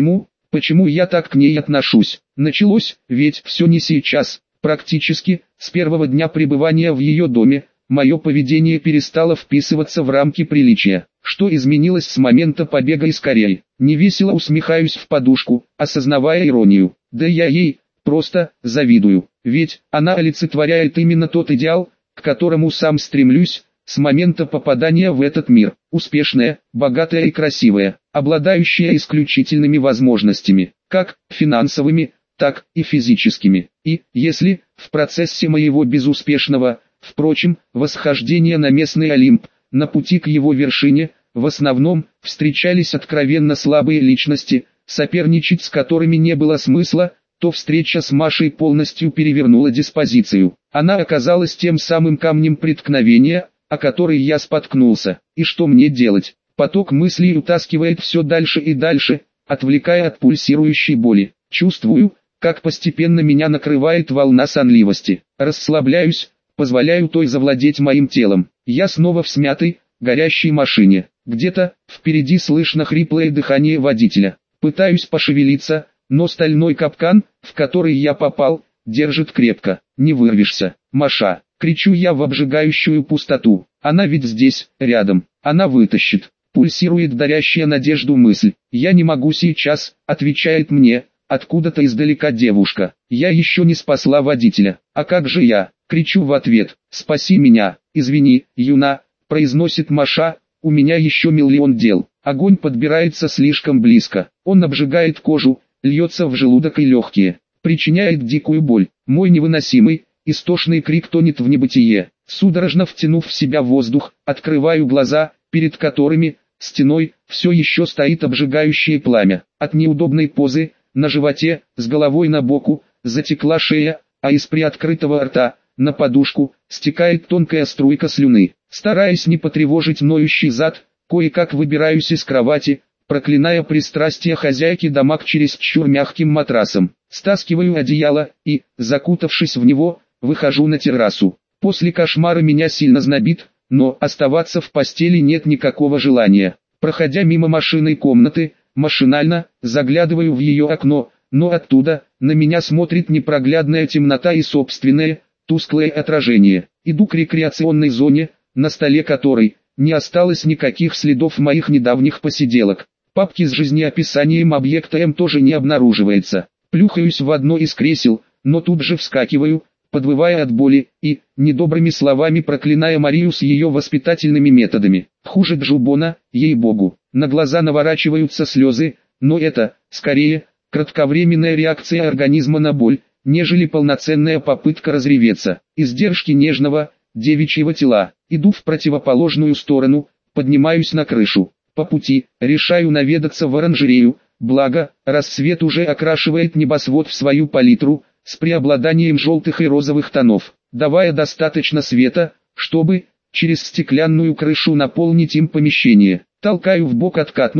A: Почему я так к ней отношусь? Началось, ведь все не сейчас. Практически, с первого дня пребывания в ее доме, мое поведение перестало вписываться в рамки приличия. Что изменилось с момента побега из Кореи? Невесело усмехаюсь в подушку, осознавая иронию. Да я ей просто завидую. Ведь она олицетворяет именно тот идеал, к которому сам стремлюсь, с момента попадания в этот мир. Успешная, богатая и красивая, обладающая исключительными возможностями, как финансовыми, так и физическими. И, если, в процессе моего безуспешного, впрочем, восхождения на местный Олимп, на пути к его вершине, в основном, встречались откровенно слабые личности, соперничать с которыми не было смысла, то встреча с Машей полностью перевернула диспозицию. Она оказалась тем самым камнем преткновения, о который я споткнулся. И что мне делать? Поток мыслей утаскивает все дальше и дальше, отвлекая от пульсирующей боли. Чувствую, как постепенно меня накрывает волна сонливости. Расслабляюсь, позволяю той завладеть моим телом. Я снова в смятой, горящей машине. Где-то впереди слышно хриплое дыхание водителя. Пытаюсь пошевелиться, но стальной капкан, в который я попал, держит крепко. Не вырвешься. Маша, кричу я в обжигающую пустоту. Она ведь здесь, рядом. Она вытащит. Пульсирует дарящая надежду мысль. Я не могу сейчас, отвечает мне откуда-то издалека девушка. Я еще не спасла водителя. А как же я? Кричу в ответ. Спаси меня. Извини, Юна, произносит Маша. У меня еще миллион дел. Огонь подбирается слишком близко. Он обжигает кожу, льется в желудок и легкие. Причиняет дикую боль. Мой невыносимый, истошный крик тонет в небытие. Судорожно втянув в себя воздух, открываю глаза, перед которыми, стеной, все еще стоит обжигающее пламя. От неудобной позы, на животе, с головой на боку, затекла шея, а из приоткрытого рта, на подушку, стекает тонкая струйка слюны. Стараясь не потревожить ноющий зад, кое-как выбираюсь из кровати, проклиная пристрастие хозяйки дома к чересчур мягким матрасам. Стаскиваю одеяло и, закутавшись в него, выхожу на террасу. После кошмара меня сильно знобит, но оставаться в постели нет никакого желания. Проходя мимо машинной комнаты, машинально заглядываю в ее окно, но оттуда на меня смотрит непроглядная темнота и собственное, тусклое отражение. Иду к рекреационной зоне, на столе которой не осталось никаких следов моих недавних посиделок. Папки с жизнеописанием объекта М тоже не обнаруживается. Плюхаюсь в одно из кресел, но тут же вскакиваю, подвывая от боли, и, недобрыми словами проклиная Марию с ее воспитательными методами. Хуже Джубона, ей-богу. На глаза наворачиваются слезы, но это, скорее, кратковременная реакция организма на боль, нежели полноценная попытка разреветься. Издержки нежного, девичьего тела. Иду в противоположную сторону, поднимаюсь на крышу. По пути, решаю наведаться в оранжерею, благо, рассвет уже окрашивает небосвод в свою палитру, с преобладанием желтых и розовых тонов, давая достаточно света, чтобы, через стеклянную крышу наполнить им помещение. Толкаю в бок откатную,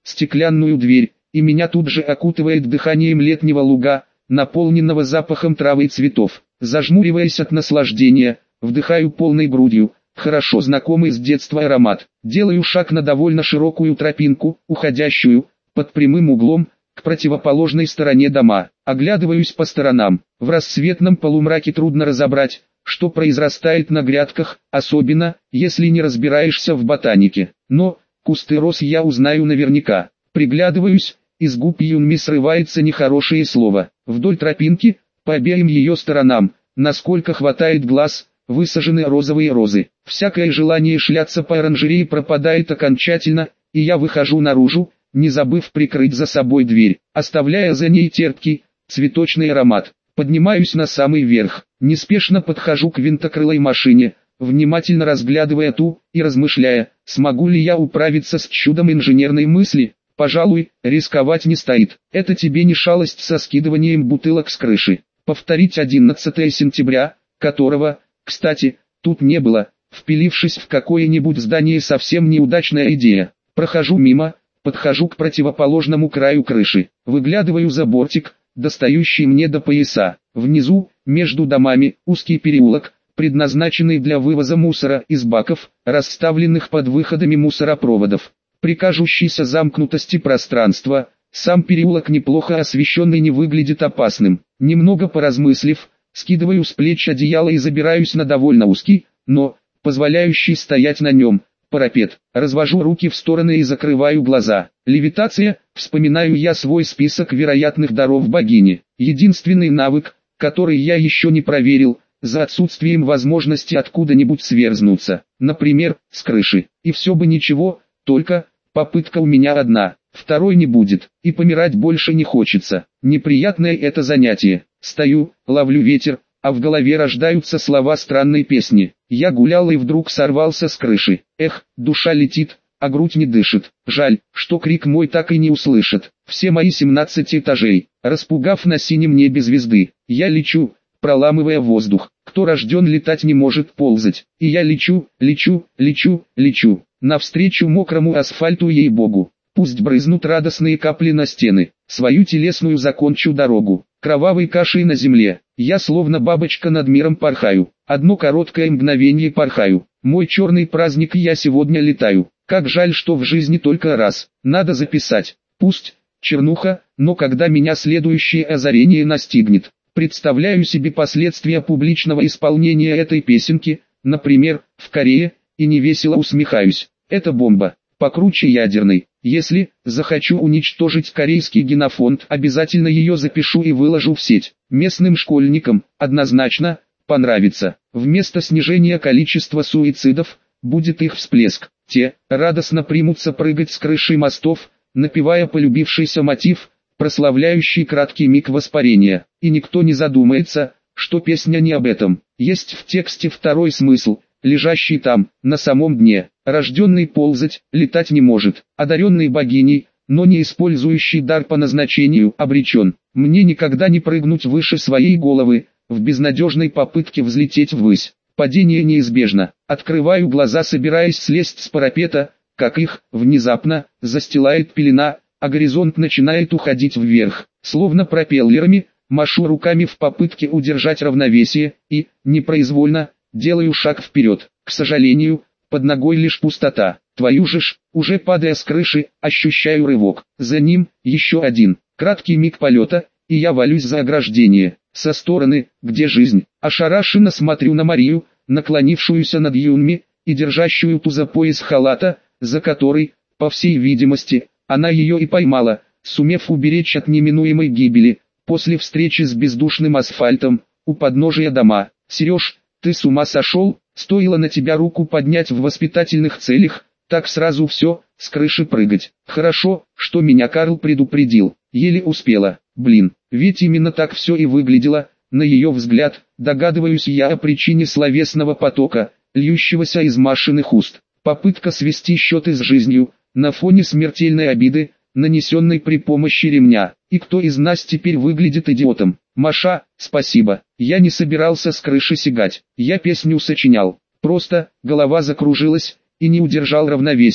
A: стеклянную дверь, и меня тут же окутывает дыханием летнего луга, наполненного запахом травы и цветов. Зажмуриваясь от наслаждения, вдыхаю полной грудью хорошо знакомый с детства аромат. Делаю шаг на довольно широкую тропинку, уходящую, под прямым углом, к противоположной стороне дома. Оглядываюсь по сторонам. В рассветном полумраке трудно разобрать, что произрастает на грядках, особенно, если не разбираешься в ботанике. Но кусты роз я узнаю наверняка. Приглядываюсь, из губ Юнми срывается нехорошее слово. Вдоль тропинки, по обеим ее сторонам, насколько хватает глаз, высажены розовые розы. Всякое желание шляться по оранжерее пропадает окончательно, и я выхожу наружу, не забыв прикрыть за собой дверь, оставляя за ней терпкий, цветочный аромат. Поднимаюсь на самый верх, неспешно подхожу к винтокрылой машине, внимательно разглядывая ту, и размышляя, смогу ли я управиться с чудом инженерной мысли. Пожалуй, рисковать не стоит. Это тебе не шалость со скидыванием бутылок с крыши. Повторить 11 сентября, которого, кстати, тут не было, впилившись в какое-нибудь здание, совсем неудачная идея. Прохожу мимо, подхожу к противоположному краю крыши, выглядываю за бортик, достающий мне до пояса. Внизу, между домами, узкий переулок, предназначенный для вывоза мусора из баков, расставленных под выходами мусоропроводов. При кажущейся замкнутости пространства, сам переулок неплохо освещенный не выглядит опасным. Немного поразмыслив, скидываю с плеч одеяло и забираюсь на довольно узкий, но позволяющий стоять на нем, парапет. Развожу руки в стороны и закрываю глаза. Левитация, вспоминаю я свой список вероятных даров богини. Единственный навык, который я еще не проверил, за отсутствием возможности откуда-нибудь сверзнуться, например, с крыши. И все бы ничего, только попытка у меня одна, второй не будет, и помирать больше не хочется. Неприятное это занятие. Стою, ловлю ветер, а в голове рождаются слова странной песни. Я гулял и вдруг сорвался с крыши. Эх, душа летит, а грудь не дышит. Жаль, что крик мой так и не услышат. Все мои 17 этажей, распугав на синем небе звезды. Я лечу, проламывая воздух. Кто рожден летать не может ползать. И я лечу, лечу, лечу, лечу. Навстречу мокрому асфальту, ей-богу. Пусть брызнут радостные капли на стены. Свою телесную закончу дорогу. Кровавой кашей на земле. Я словно бабочка над миром порхаю. Одно короткое мгновение порхаю. Мой черный праздник, я сегодня летаю. Как жаль, что в жизни только раз. Надо записать. Пусть чернуха, но когда меня следующее озарение настигнет. Представляю себе последствия публичного исполнения этой песенки, например, в Корее, и невесело усмехаюсь. Это бомба, покруче ядерной. Если захочу уничтожить корейский генофонд, обязательно ее запишу и выложу в сеть. Местным школьникам однозначно понравится. Вместо снижения количества суицидов будет их всплеск. Те радостно примутся прыгать с крыши мостов, напевая полюбившийся мотив, прославляющий краткий миг воспарения. И никто не задумается, что песня не об этом. Есть в тексте второй смысл, лежащий там, на самом дне. Рожденный ползать, летать не может, одаренный богиней, но не использующий дар по назначению, обречен. Мне никогда не прыгнуть выше своей головы, в безнадежной попытке взлететь ввысь. Падение неизбежно. Открываю глаза, собираясь слезть с парапета, как их, внезапно, застилает пелена, а горизонт начинает уходить вверх. Словно пропеллерами, машу руками в попытке удержать равновесие, и, непроизвольно, делаю шаг вперед. К сожалению, под ногой лишь пустота. Твою же ж, уже падая с крыши, ощущаю рывок. За ним, еще один. Краткий миг полета, и я валюсь за ограждение. Со стороны, где жизнь. Ошарашенно смотрю на Марию, наклонившуюся над Юнми, и держащую ту за пояс халата, за который, по всей видимости, она ее и поймала, сумев уберечь от неминуемой гибели. После встречи с бездушным асфальтом, у подножия дома. Сереж, ты с ума сошел? Стоило на тебя руку поднять в воспитательных целях, так сразу все, с крыши прыгать. Хорошо, что меня Карл предупредил. Еле успела. Блин, ведь именно так все и выглядело, на ее взгляд. Догадываюсь я о причине словесного потока, льющегося из Машиных уст. Попытка свести счеты с жизнью, на фоне смертельной обиды, нанесенной при помощи ремня. И кто из нас теперь выглядит идиотом? Маша, спасибо. Я не собирался с крыши сигать. Я песню сочинял. Просто, голова закружилась, и не удержал равновесие.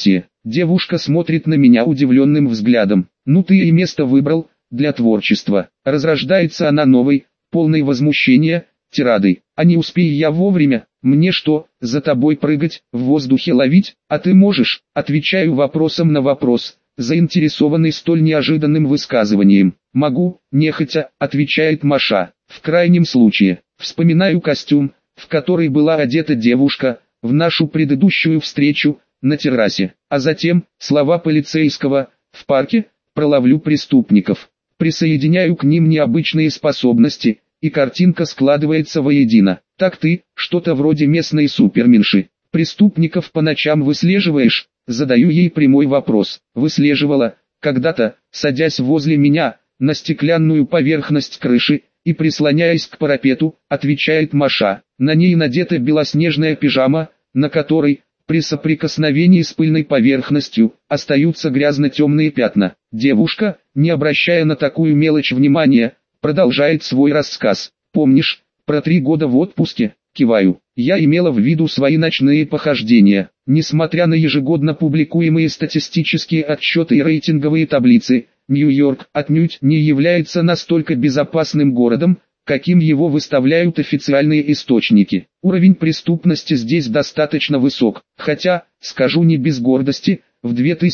A: Девушка смотрит на меня удивленным взглядом. Ну ты и место выбрал для творчества. Разрождается она новой, полной возмущения, тирадой. А не успею я вовремя, мне что, за тобой прыгать, в воздухе ловить, а ты можешь? Отвечаю вопросом на вопрос, заинтересованный столь неожиданным высказыванием. Могу, нехотя, отвечает Маша. В крайнем случае, вспоминаю костюм, в который была одета девушка, в нашу предыдущую встречу, на террасе. А затем, слова полицейского, в парке, проловлю преступников. Присоединяю к ним необычные способности, и картинка складывается воедино. Так ты, что-то вроде местной суперменши. Преступников по ночам выслеживаешь? Задаю ей прямой вопрос. Выслеживала, когда-то, садясь возле меня, на стеклянную поверхность крыши, и прислоняясь к парапету, отвечает Маша. На ней надета белоснежная пижама, на которой, при соприкосновении с пыльной поверхностью, остаются грязно-темные пятна. Девушка, не обращая на такую мелочь внимания, продолжает свой рассказ. Помнишь, про 3 года в отпуске? Киваю. Я имела в виду свои ночные похождения. Несмотря на ежегодно публикуемые статистические отчеты и рейтинговые таблицы, Нью-Йорк отнюдь не является настолько безопасным городом, каким его выставляют официальные источники. Уровень преступности здесь достаточно высок, хотя, скажу не без гордости, в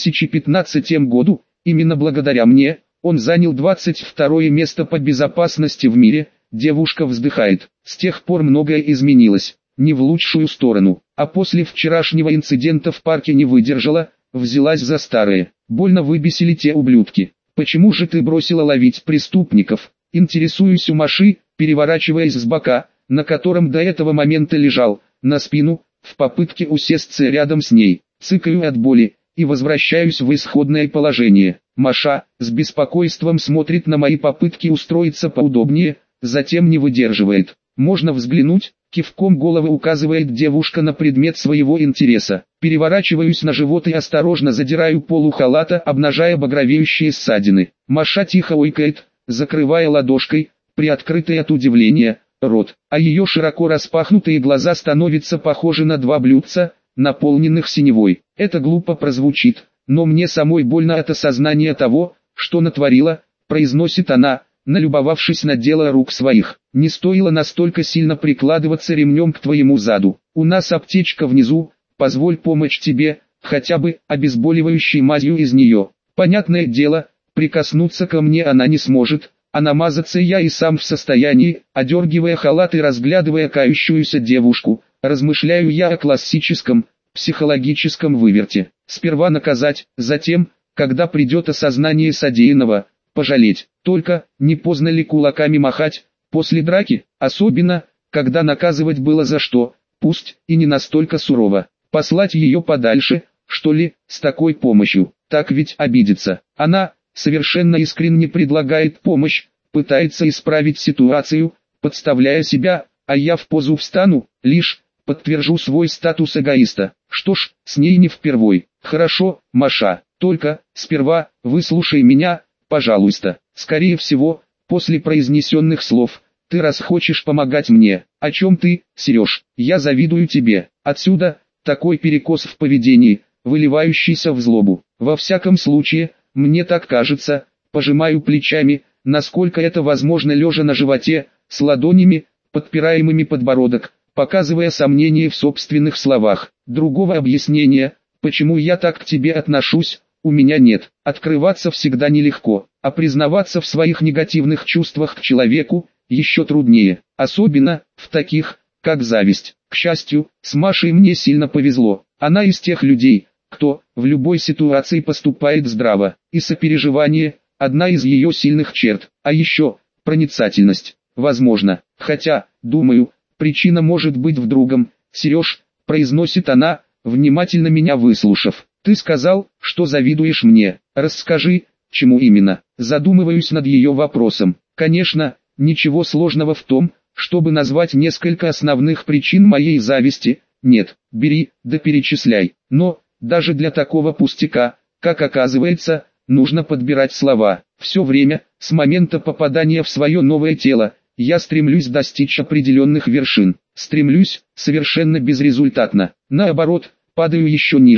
A: 2015 году, именно благодаря мне, он занял 22 место по безопасности в мире. Девушка вздыхает. С тех пор многое изменилось, не в лучшую сторону, а после вчерашнего инцидента в парке не выдержала, взялась за старое. Больно выбесили те ублюдки. Почему же ты бросила ловить преступников? Интересуюсь у Маши, переворачиваясь с бока, на котором до этого момента лежал, на спину, в попытке усесться рядом с ней. Цыкаю от боли, и возвращаюсь в исходное положение. Маша, с беспокойством смотрит на мои попытки устроиться поудобнее, затем не выдерживает. Можно взглянуть? Кивком головы указывает девушка на предмет своего интереса. Переворачиваюсь на живот и осторожно задираю полу халата, обнажая багровеющие ссадины. Маша тихо ойкает, закрывая ладошкой, приоткрытый от удивления, рот, а ее широко распахнутые глаза становятся похожи на 2 блюдца, наполненных синевой. Это глупо прозвучит, но мне самой больно от осознания того, что натворила, произносит она, налюбовавшись на дело рук своих. Не стоило настолько сильно прикладываться ремнем к твоему заду. У нас аптечка внизу, позволь помочь тебе, хотя бы обезболивающей мазью из нее. Понятное дело, прикоснуться ко мне она не сможет, а намазаться я и сам в состоянии. Одергивая халат и разглядывая кающуюся девушку, размышляю я о классическом, психологическом выверте. Сперва наказать, затем, когда придет осознание содеянного, пожалеть. Только, не поздно ли кулаками махать, после драки, особенно, когда наказывать было за что, пусть и не настолько сурово. Послать ее подальше, что ли, с такой помощью, так ведь обидится. Она, совершенно искренне предлагает помощь, пытается исправить ситуацию, подставляя себя, а я в позу встану, лишь подтвержу свой статус эгоиста. Что ж, с ней не впервой. Хорошо, Маша, только, сперва, выслушай меня, пожалуйста. Скорее всего, после произнесенных слов, ты расхочешь помогать мне. О чем ты, Сереж? Я завидую тебе. Отсюда, такой перекос в поведении, выливающийся в злобу. Во всяком случае, мне так кажется, пожимаю плечами, насколько это возможно лежа на животе, с ладонями, подпираемыми подбородок, показывая сомнение в собственных словах. Другого объяснения, почему я так к тебе отношусь, у меня нет. Открываться всегда нелегко, а признаваться в своих негативных чувствах к человеку, еще труднее. Особенно, в таких, как зависть. К счастью, с Машей мне сильно повезло. Она из тех людей, кто, в любой ситуации поступает здраво. И сопереживание, одна из ее сильных черт. А еще, проницательность. Возможно, хотя, думаю, причина может быть в другом. Сереж, произносит она, внимательно меня выслушав. Ты сказал, что завидуешь мне. Расскажи, чему именно. Задумываюсь над ее вопросом. Конечно, ничего сложного в том, чтобы назвать несколько основных причин моей зависти. Нет, бери, да перечисляй. Но, даже для такого пустяка, как оказывается, нужно подбирать слова. Все время, с момента попадания в свое новое тело, я стремлюсь достичь определенных вершин. Стремлюсь, совершенно безрезультатно. Наоборот, падаю еще ниже.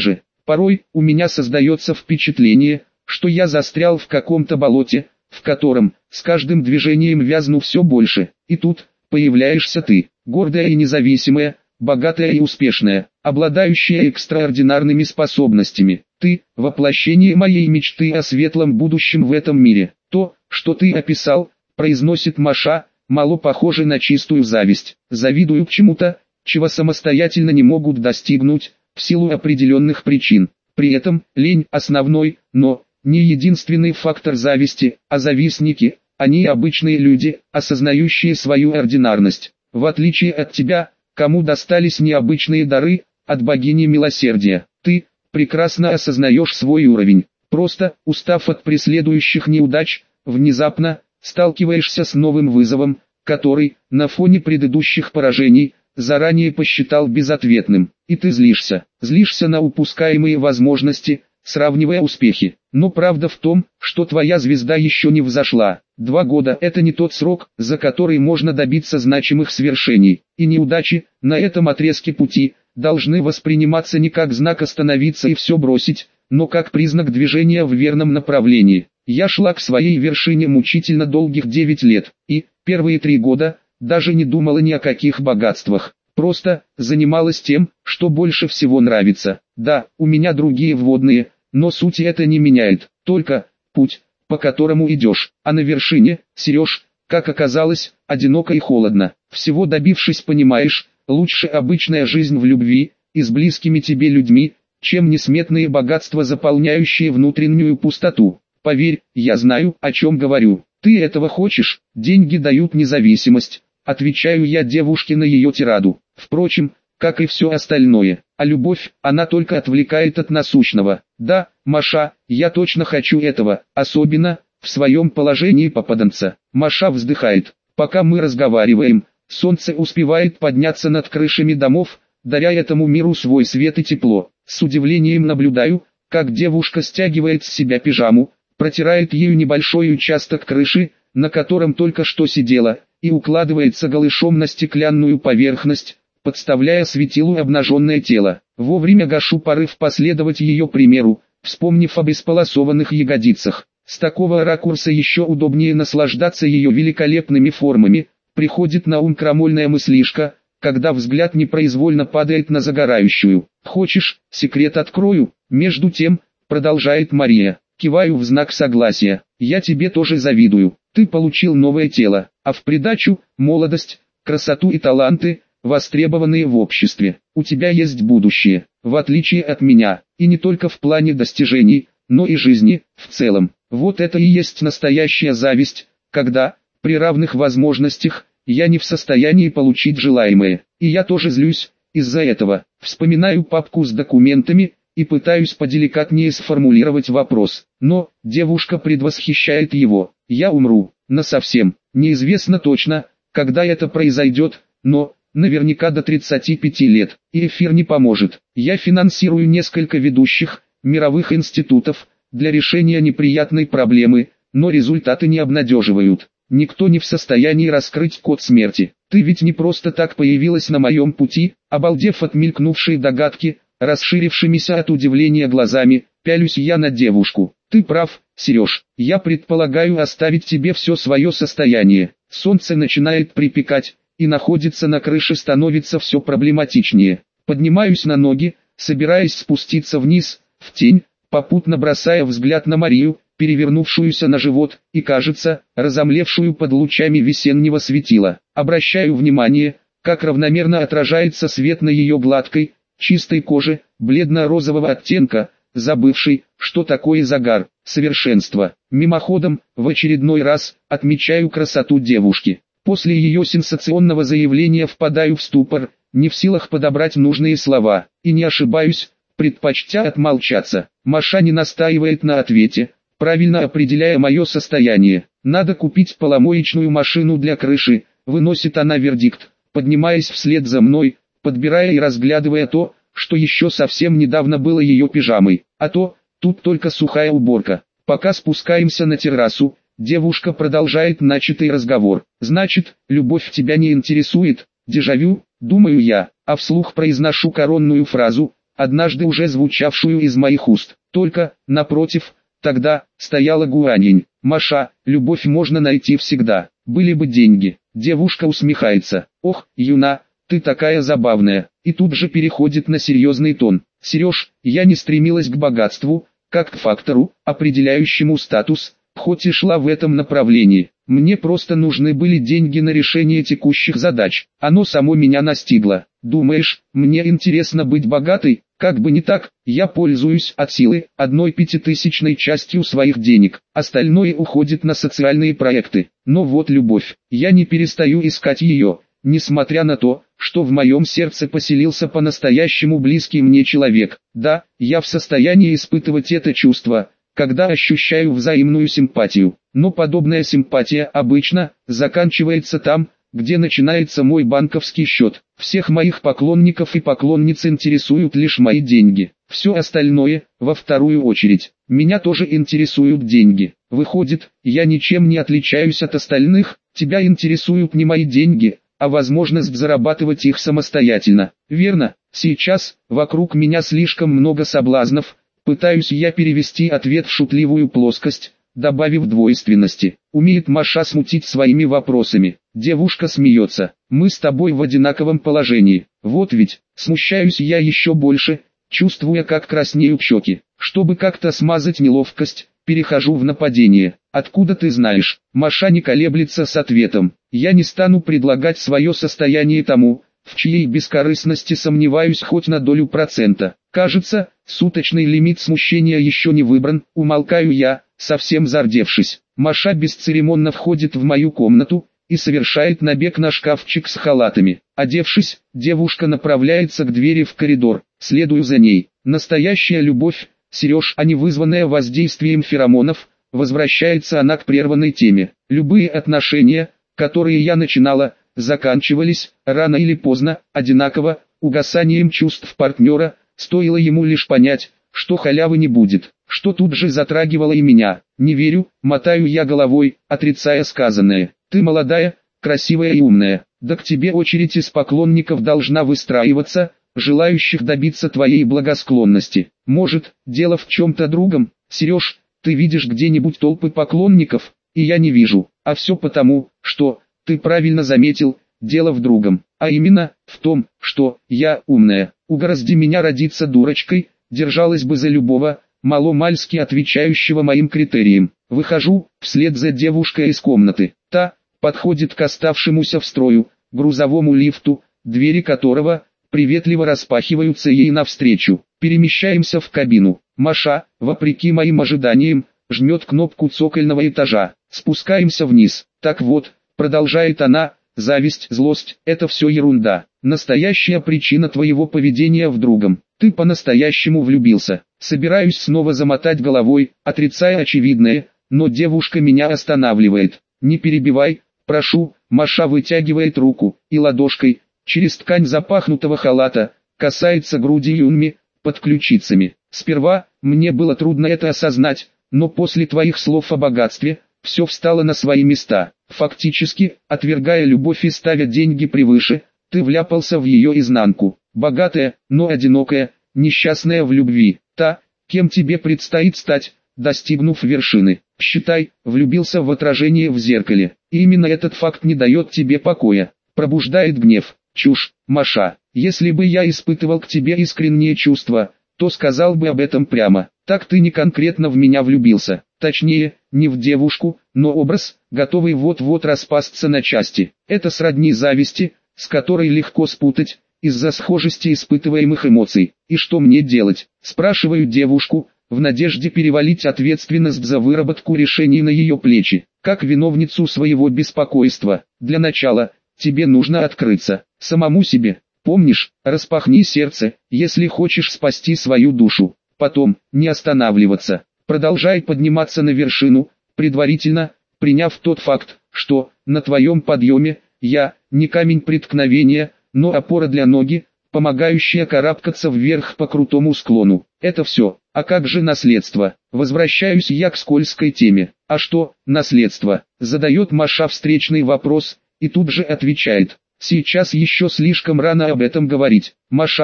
A: Порой у меня создается впечатление, что я застрял в каком-то болоте, в котором с каждым движением вязну все больше. И тут появляешься ты, гордая и независимая, богатая и успешная, обладающая экстраординарными способностями. Ты – воплощение моей мечты о светлом будущем в этом мире. То, что ты описал, произносит Маша, мало похоже на чистую зависть. Завидую к чему-то, чего самостоятельно не могут достигнуть, в силу определенных причин. При этом, лень – основной, но не единственный фактор зависти, а завистники – они обычные люди, осознающие свою ординарность. В отличие от тебя, кому достались необычные дары, от богини милосердия, ты прекрасно осознаешь свой уровень. Просто, устав от преследующих неудач, внезапно сталкиваешься с новым вызовом, который, на фоне предыдущих поражений, заранее посчитал безответным. И ты злишься. Злишься на упускаемые возможности, сравнивая успехи. Но правда в том, что твоя звезда еще не взошла. 2 года – это не тот срок, за который можно добиться значимых свершений. И неудачи, на этом отрезке пути, должны восприниматься не как знак остановиться и все бросить, но как признак движения в верном направлении. Я шла к своей вершине мучительно долгих 9 лет, и, первые 3 года, даже не думала ни о каких богатствах. Просто занималась тем, что больше всего нравится. Да, у меня другие вводные, но сути это не меняет, только путь, по которому идешь. А на вершине, Сереж, как оказалось, одиноко и холодно. Всего добившись, понимаешь, лучше обычная жизнь в любви и с близкими тебе людьми, чем несметные богатства, заполняющие внутреннюю пустоту. Поверь, я знаю, о чем говорю. Ты этого хочешь? Деньги дают независимость. Отвечаю я девушке на ее тираду. Впрочем, как и все остальное. А любовь, она только отвлекает от насущного. Да, Маша, я точно хочу этого, особенно в своем положении попаданца. Маша вздыхает. Пока мы разговариваем, солнце успевает подняться над крышами домов, даря этому миру свой свет и тепло. С удивлением наблюдаю, как девушка стягивает с себя пижаму, протирает ею небольшой участок крыши, на котором только что сидела, и укладывается голышом на стеклянную поверхность, подставляя светилу обнаженное тело. Вовремя гашу порыв последовать ее примеру, вспомнив об исполосованных ягодицах. С такого ракурса еще удобнее наслаждаться ее великолепными формами, приходит на ум крамольная мыслишка, когда взгляд непроизвольно падает на загорающую. «Хочешь, секрет открою?» Между тем, продолжает Мария, киваю в знак согласия. «Я тебе тоже завидую. Ты получил новое тело, а в придачу – молодость, красоту и таланты, востребованные в обществе. У тебя есть будущее, в отличие от меня, и не только в плане достижений, но и жизни, в целом. Вот это и есть настоящая зависть, когда, при равных возможностях, я не в состоянии получить желаемое. И я тоже злюсь из-за этого. Вспоминаю папку с документами и пытаюсь поделикатнее сформулировать вопрос. Но девушка предвосхищает его. Я умру, насовсем. Неизвестно точно, когда это произойдет, но наверняка до 35 лет. И эфир не поможет. Я финансирую несколько ведущих мировых институтов для решения неприятной проблемы, но результаты не обнадеживают. Никто не в состоянии раскрыть код смерти. Ты ведь не просто так появилась на моем пути. Обалдев от мелькнувшей догадки, расширившимися от удивления глазами, пялюсь я на девушку. Ты прав, Сереж, я предполагаю оставить тебе все свое состояние. Солнце начинает припекать, и находиться на крыше становится все проблематичнее. Поднимаюсь на ноги, собираясь спуститься вниз, в тень, попутно бросая взгляд на Марию, перевернувшуюся на живот, и, кажется, разомлевшую под лучами весеннего светила. Обращаю внимание, как равномерно отражается свет на ее гладкой, чистой коже, бледно-розового оттенка, забывшей, что такое загар, совершенство. Мимоходом, в очередной раз, отмечаю красоту девушки. После ее сенсационного заявления впадаю в ступор, не в силах подобрать нужные слова, и не ошибаюсь, предпочтя отмолчаться. Маша не настаивает на ответе, правильно определяя мое состояние. Надо купить поломоечную машину для крыши, выносит она вердикт, поднимаясь вслед за мной, подбирая и разглядывая то, что еще совсем недавно было ее пижамой. А то, тут только сухая уборка. Пока спускаемся на террасу, девушка продолжает начатый разговор. Значит, любовь тебя не интересует? Дежавю, думаю я, а вслух произношу коронную фразу, однажды уже звучавшую из моих уст. Только, напротив, тогда стояла Гуаньинь. Маша, любовь можно найти всегда, были бы деньги. Девушка усмехается. Ох, Юна, ты такая забавная. И тут же переходит на серьезный тон. Сереж, я не стремилась к богатству, как к фактору, определяющему статус, хоть и шла в этом направлении. Мне просто нужны были деньги на решение текущих задач. Оно само меня настигло. Думаешь, мне интересно быть богатой? Как бы не так, я пользуюсь от силы 1/5000 частью своих денег. Остальное уходит на социальные проекты. Но вот любовь. Я не перестаю искать ее, несмотря на то, что в моем сердце поселился по-настоящему близкий мне человек. Да, я в состоянии испытывать это чувство, когда ощущаю взаимную симпатию. Но подобная симпатия обычно заканчивается там, где начинается мой банковский счет. Всех моих поклонников и поклонниц интересуют лишь мои деньги. Все остальное, во вторую очередь. Меня тоже интересуют деньги. Выходит, я ничем не отличаюсь от остальных, тебя интересуют не мои деньги, а возможность зарабатывать их самостоятельно. Верно, сейчас, вокруг меня слишком много соблазнов, пытаюсь я перевести ответ в шутливую плоскость, добавив двойственности. Умеет Маша смутить своими вопросами. Девушка смеется. Мы с тобой в одинаковом положении. Вот ведь, смущаюсь я еще больше, чувствуя, как краснеют щеки. Чтобы как-то смазать неловкость, перехожу в нападение. Откуда ты знаешь? Маша не колеблется с ответом. Я не стану предлагать свое состояние тому, в чьей бескорыстности сомневаюсь хоть на долю процента. Кажется, суточный лимит смущения еще не выбран, умолкаю я, совсем зардевшись. Маша бесцеремонно входит в мою комнату и совершает набег на шкафчик с халатами. Одевшись, девушка направляется к двери в коридор, следую за ней. Настоящая любовь, Сереж, а не вызванная воздействием феромонов, возвращается она к прерванной теме. Любые отношения, которые я начинала, заканчивались, рано или поздно, одинаково, угасанием чувств партнера, стоило ему лишь понять, что халявы не будет, что тут же затрагивало и меня. Не верю, мотаю я головой, отрицая сказанное. Ты молодая, красивая и умная, да к тебе очередь из поклонников должна выстраиваться, желающих добиться твоей благосклонности. Может, дело в чем-то другом, Сереж, ты видишь где-нибудь толпы поклонников, и я не вижу, а все потому, что, ты правильно заметил, дело в другом, а именно, в том, что, я умная, угорозди меня родиться дурочкой, держалась бы за любого, маломальски отвечающего моим критериям. Выхожу, вслед за девушкой из комнаты, та, подходит к оставшемуся в строю, грузовому лифту, двери которого, приветливо распахиваются ей навстречу. Перемещаемся в кабину. Маша, вопреки моим ожиданиям, жмет кнопку цокольного этажа. Спускаемся вниз. Так вот, продолжает она, зависть, злость – это все ерунда. Настоящая причина твоего поведения в другом. Ты по-настоящему влюбился. Собираюсь снова замотать головой, отрицая очевидное, но девушка меня останавливает. Не перебивай, прошу. Маша вытягивает руку, и ладошкой, через ткань запахнутого халата, касается груди Юнми, под ключицами. Сперва, мне было трудно это осознать, но после твоих слов о богатстве, все встало на свои места. Фактически, отвергая любовь и ставя деньги превыше, ты вляпался в ее изнанку. Богатая, но одинокая, несчастная в любви. Та, кем тебе предстоит стать, достигнув вершины. Считай, влюбился в отражение в зеркале. И именно этот факт не дает тебе покоя. Пробуждает гнев. Чушь, Маша. Если бы я испытывал к тебе искренние чувства, то сказал бы об этом прямо. Так ты не конкретно в меня влюбился. Точнее, не в девушку, но образ, готовый вот-вот распасться на части. Это сродни зависти, с которой легко спутать, из-за схожести испытываемых эмоций. И что мне делать? Спрашиваю девушку, в надежде перевалить ответственность за выработку решений на ее плечи. Как виновницу своего беспокойства. Для начала, тебе нужно открыться, самому себе. Помнишь, распахни сердце, если хочешь спасти свою душу. Потом, не останавливаться. Продолжай подниматься на вершину, предварительно, приняв тот факт, что, на твоем подъеме, я, не камень преткновения, но опора для ноги, помогающая карабкаться вверх по крутому склону. Это все. А как же наследство? Возвращаюсь я к скользкой теме. А что, наследство? Задает Маша встречный вопрос, и тут же отвечает. Сейчас еще слишком рано об этом говорить. Маша,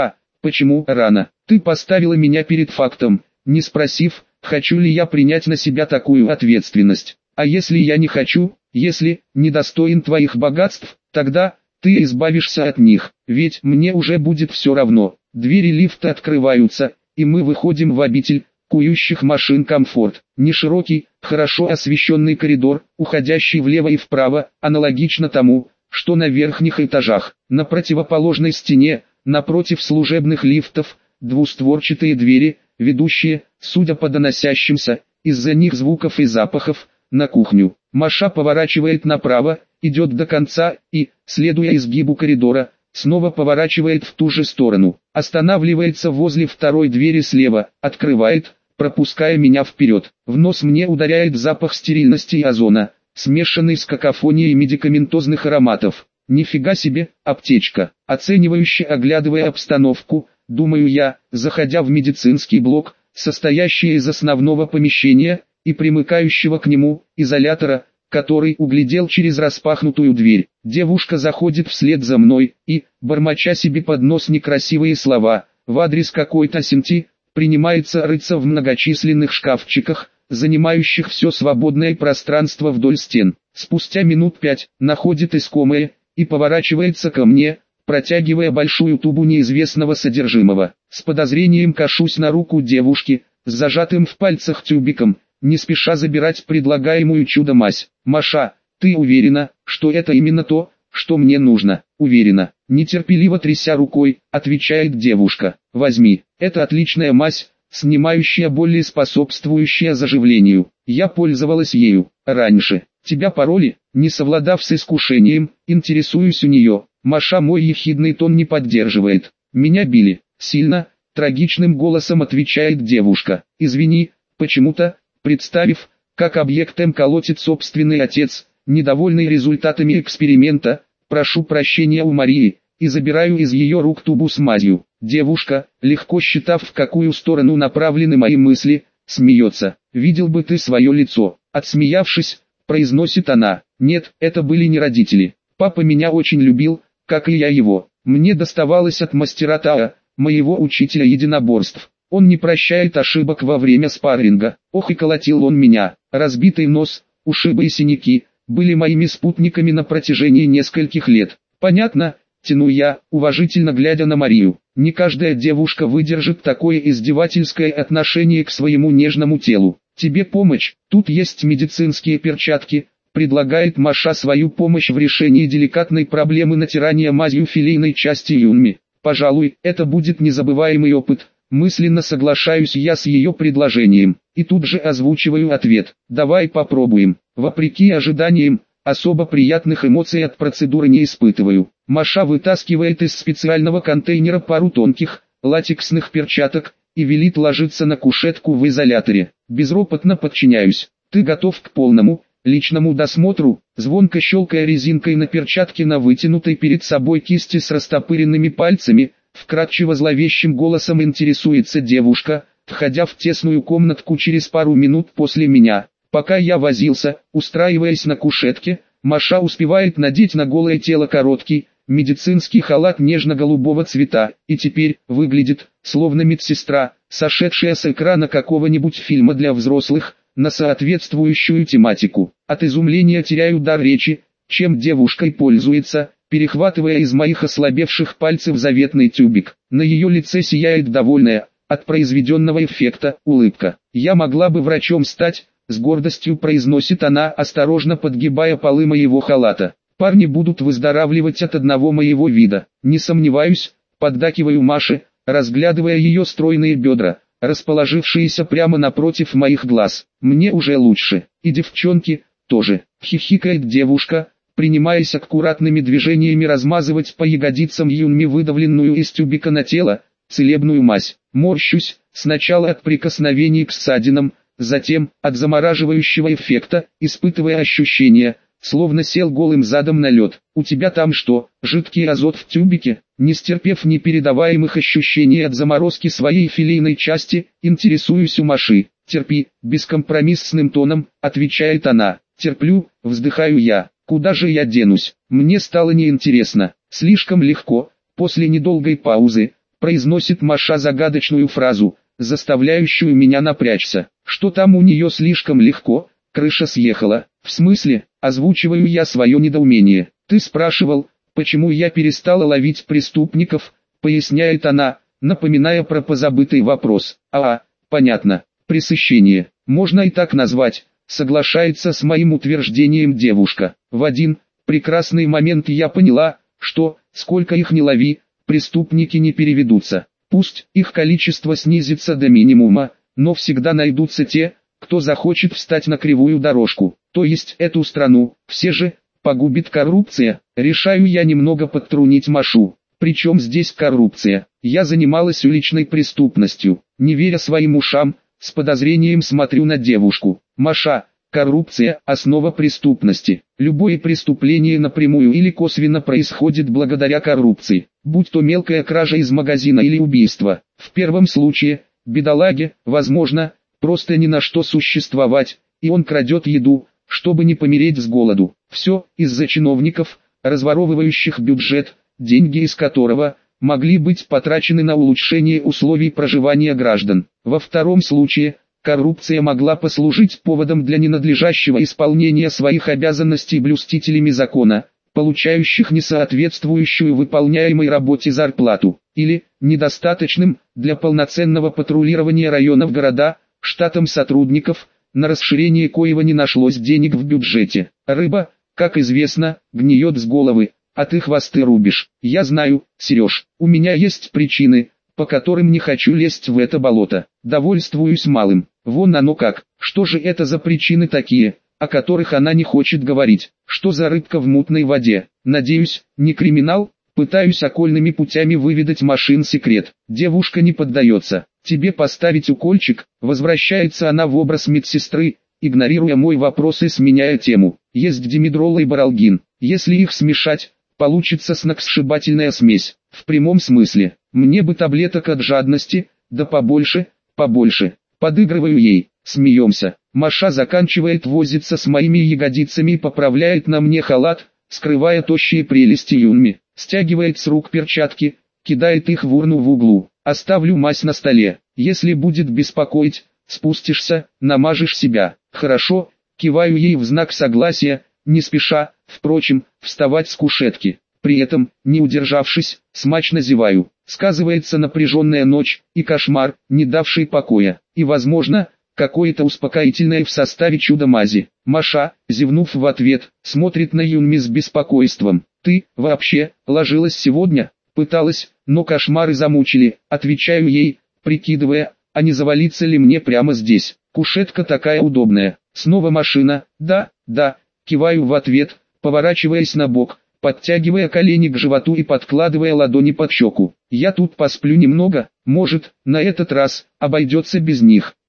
A: Почему рано? Ты поставила меня перед фактом, не спросив, хочу ли я принять на себя такую ответственность. А если я не хочу, если недостоин твоих богатств, тогда ты избавишься от них, ведь мне уже будет все равно. Двери лифта открываются, и мы выходим в обитель кующих машин комфорт. Неширокий, хорошо освещенный коридор, уходящий влево и вправо, аналогично тому, что на верхних этажах. На противоположной стене, напротив служебных лифтов, двустворчатые двери, ведущие, судя по доносящимся, из-за них звуков и запахов, на кухню. Маша поворачивает направо, идет до конца и, следуя изгибу коридора, снова поворачивает в ту же сторону. Останавливается возле второй двери слева, открывает, пропуская меня вперед. В нос мне ударяет запах стерильности и озона, смешанный с какофонией медикаментозных ароматов. Нифига себе, аптечка. Оценивающе оглядывая обстановку, думаю я, заходя в медицинский блок, состоящий из основного помещения и примыкающего к нему изолятора, который углядел через распахнутую дверь. Девушка заходит вслед за мной и, бормоча себе под нос некрасивые слова, в адрес какой-то Синти, принимается рыться в многочисленных шкафчиках, занимающих все свободное пространство вдоль стен. Спустя минут 5 находит искомое и поворачивается ко мне, протягивая большую тубу неизвестного содержимого. С подозрением кашусь на руку девушки, с зажатым в пальцах тюбиком, не спеша забирать предлагаемую чудо-мазь. «Маша, ты уверена, что это именно то, что мне нужно?» «Уверена», нетерпеливо тряся рукой, отвечает девушка. «Возьми, это отличная мазь, снимающая боль и способствующая заживлению. Я пользовалась ею раньше. Тебя пороли?» Не совладав с искушением, интересуюсь у нее. Маша мой ехидный тон не поддерживает. «Меня били. Сильно», трагичным голосом отвечает девушка. «Извини, почему-то», представив, как объектом колотит собственный отец, недовольный результатами эксперимента, прошу прощения у Марии, и забираю из ее рук тубу с мазью. Девушка, легко считав, в какую сторону направлены мои мысли, смеется. «Видел бы ты свое лицо». Отсмеявшись, произносит она. «Нет, это были не родители. Папа меня очень любил, как и я его. Мне доставалось от мастера Таа, моего учителя единоборств. Он не прощает ошибок во время спарринга. Ох и колотил он меня. Разбитый нос, ушибы и синяки были моими спутниками на протяжении нескольких лет». «Понятно», тяну я, уважительно глядя на Марию. «Не каждая девушка выдержит такое издевательское отношение к своему нежному телу. Тебе помощь, тут есть медицинские перчатки», предлагает Маша свою помощь в решении деликатной проблемы натирания мазью филейной части Юнми. «Пожалуй, это будет незабываемый опыт». Мысленно соглашаюсь я с ее предложением, и тут же озвучиваю ответ. «Давай попробуем». Вопреки ожиданиям, особо приятных эмоций от процедуры не испытываю. Маша вытаскивает из специального контейнера пару тонких, латексных перчаток, и велит ложиться на кушетку в изоляторе. Безропотно подчиняюсь. «Ты готов к полному, личному досмотру?» Звонко щелкая резинкой на перчатке на вытянутой перед собой кисти с растопыренными пальцами, вкрадчиво зловещим голосом интересуется девушка, входя в тесную комнатку через пару минут после меня. Пока я возился, устраиваясь на кушетке, Маша успевает надеть на голое тело короткий, медицинский халат нежно-голубого цвета, и теперь выглядит, словно медсестра, сошедшая с экрана какого-нибудь фильма для взрослых, на соответствующую тематику. От изумления теряю дар речи, чем девушкой пользуется, перехватывая из моих ослабевших пальцев заветный тюбик. На ее лице сияет довольная, от произведенного эффекта, улыбка. «Я могла бы врачом стать», с гордостью произносит она, осторожно подгибая полы моего халата. «Парни будут выздоравливать от одного моего вида». «Не сомневаюсь», поддакиваю Маше, разглядывая ее стройные бедра, расположившиеся прямо напротив моих глаз. «Мне уже лучше. И девчонки тоже», хихикает девушка, принимаясь аккуратными движениями размазывать по ягодицам Юнми выдавленную из тюбика на тело, целебную мазь. Морщусь, сначала от прикосновений к ссадинам, затем, от замораживающего эффекта, испытывая ощущение, словно сел голым задом на лед. «У тебя там что, жидкий азот в тюбике?» Не стерпев непередаваемых ощущений от заморозки своей филейной части, интересуюсь у Маши. «Терпи», бескомпромиссным тоном, отвечает она. «Терплю», вздыхаю я. «Куда же я денусь?» Мне стало неинтересно. Слишком легко, после недолгой паузы, произносит Маша загадочную фразу, заставляющую меня напрячься. Что там у нее слишком легко, крыша съехала. В смысле, озвучиваю я свое недоумение. Ты спрашивал, почему я перестала ловить преступников, поясняет она, напоминая про позабытый вопрос. Понятно, пресыщение, можно и так назвать, соглашается с моим утверждением девушка. В один прекрасный момент я поняла, что, сколько их ни лови, преступники не переведутся. Пусть их количество снизится до минимума, но всегда найдутся те, кто захочет встать на кривую дорожку, то есть эту страну. Все же погубит коррупция. Решаю я немного подтрунить Машу. Причем здесь коррупция? Я занималась уличной преступностью. Не веря своим ушам, с подозрением смотрю на девушку. Маша, коррупция – основа преступности. Любое преступление напрямую или косвенно происходит благодаря коррупции. Будь то мелкая кража из магазина или убийство. В первом случае, бедолаге, возможно, просто ни на что существовать, и он крадет еду, чтобы не помереть с голоду. Все из-за чиновников, разворовывающих бюджет, деньги из которого могли быть потрачены на улучшение условий проживания граждан. Во втором случае, коррупция могла послужить поводом для ненадлежащего исполнения своих обязанностей блюстителями закона, получающих несоответствующую выполняемой работе зарплату, или недостаточным для полноценного патрулирования районов города, штатом сотрудников, на расширение коего не нашлось денег в бюджете. Рыба, как известно, гниет с головы, а ты хвосты рубишь. Я знаю, Сереж, у меня есть причины, по которым не хочу лезть в это болото. Довольствуюсь малым. Вон оно как. Что же это за причины такие, о которых она не хочет говорить? Что за рыбка в мутной воде? Надеюсь, не криминал? Пытаюсь окольными путями выведать Машин секрет. Девушка не поддается. Тебе поставить укольчик? Возвращается она в образ медсестры, игнорируя мой вопрос и сменяя тему. Есть димедрол и баралгин. Если их смешать, получится сногсшибательная смесь. В прямом смысле. Мне бы таблеток от жадности, да побольше, побольше. Подыгрываю ей, смеемся. Маша заканчивает возиться с моими ягодицами и поправляет на мне халат, скрывая тощие прелести Юнми. Стягивает с рук перчатки, кидает их в урну в углу. Оставлю мазь на столе. Если будет беспокоить, спустишься, намажешь себя. Хорошо, киваю ей в знак согласия, не спеша, впрочем, вставать с кушетки. При этом, не удержавшись, смачно зеваю. Сказывается напряженная ночь и кошмар, не давший покоя. И, возможно, какое-то успокоительное в составе чудо-мази. Маша, зевнув в ответ, смотрит на Юнми с беспокойством. «Ты, вообще, ложилась сегодня?» «Пыталась, но кошмары замучили», отвечаю ей, прикидывая, а не завалиться ли мне прямо здесь. Кушетка такая удобная. Снова машина. Да, киваю в ответ, поворачиваясь на бок, подтягивая колени к животу и подкладывая ладони под щеку. Я тут посплю немного, может, на этот раз обойдется без них.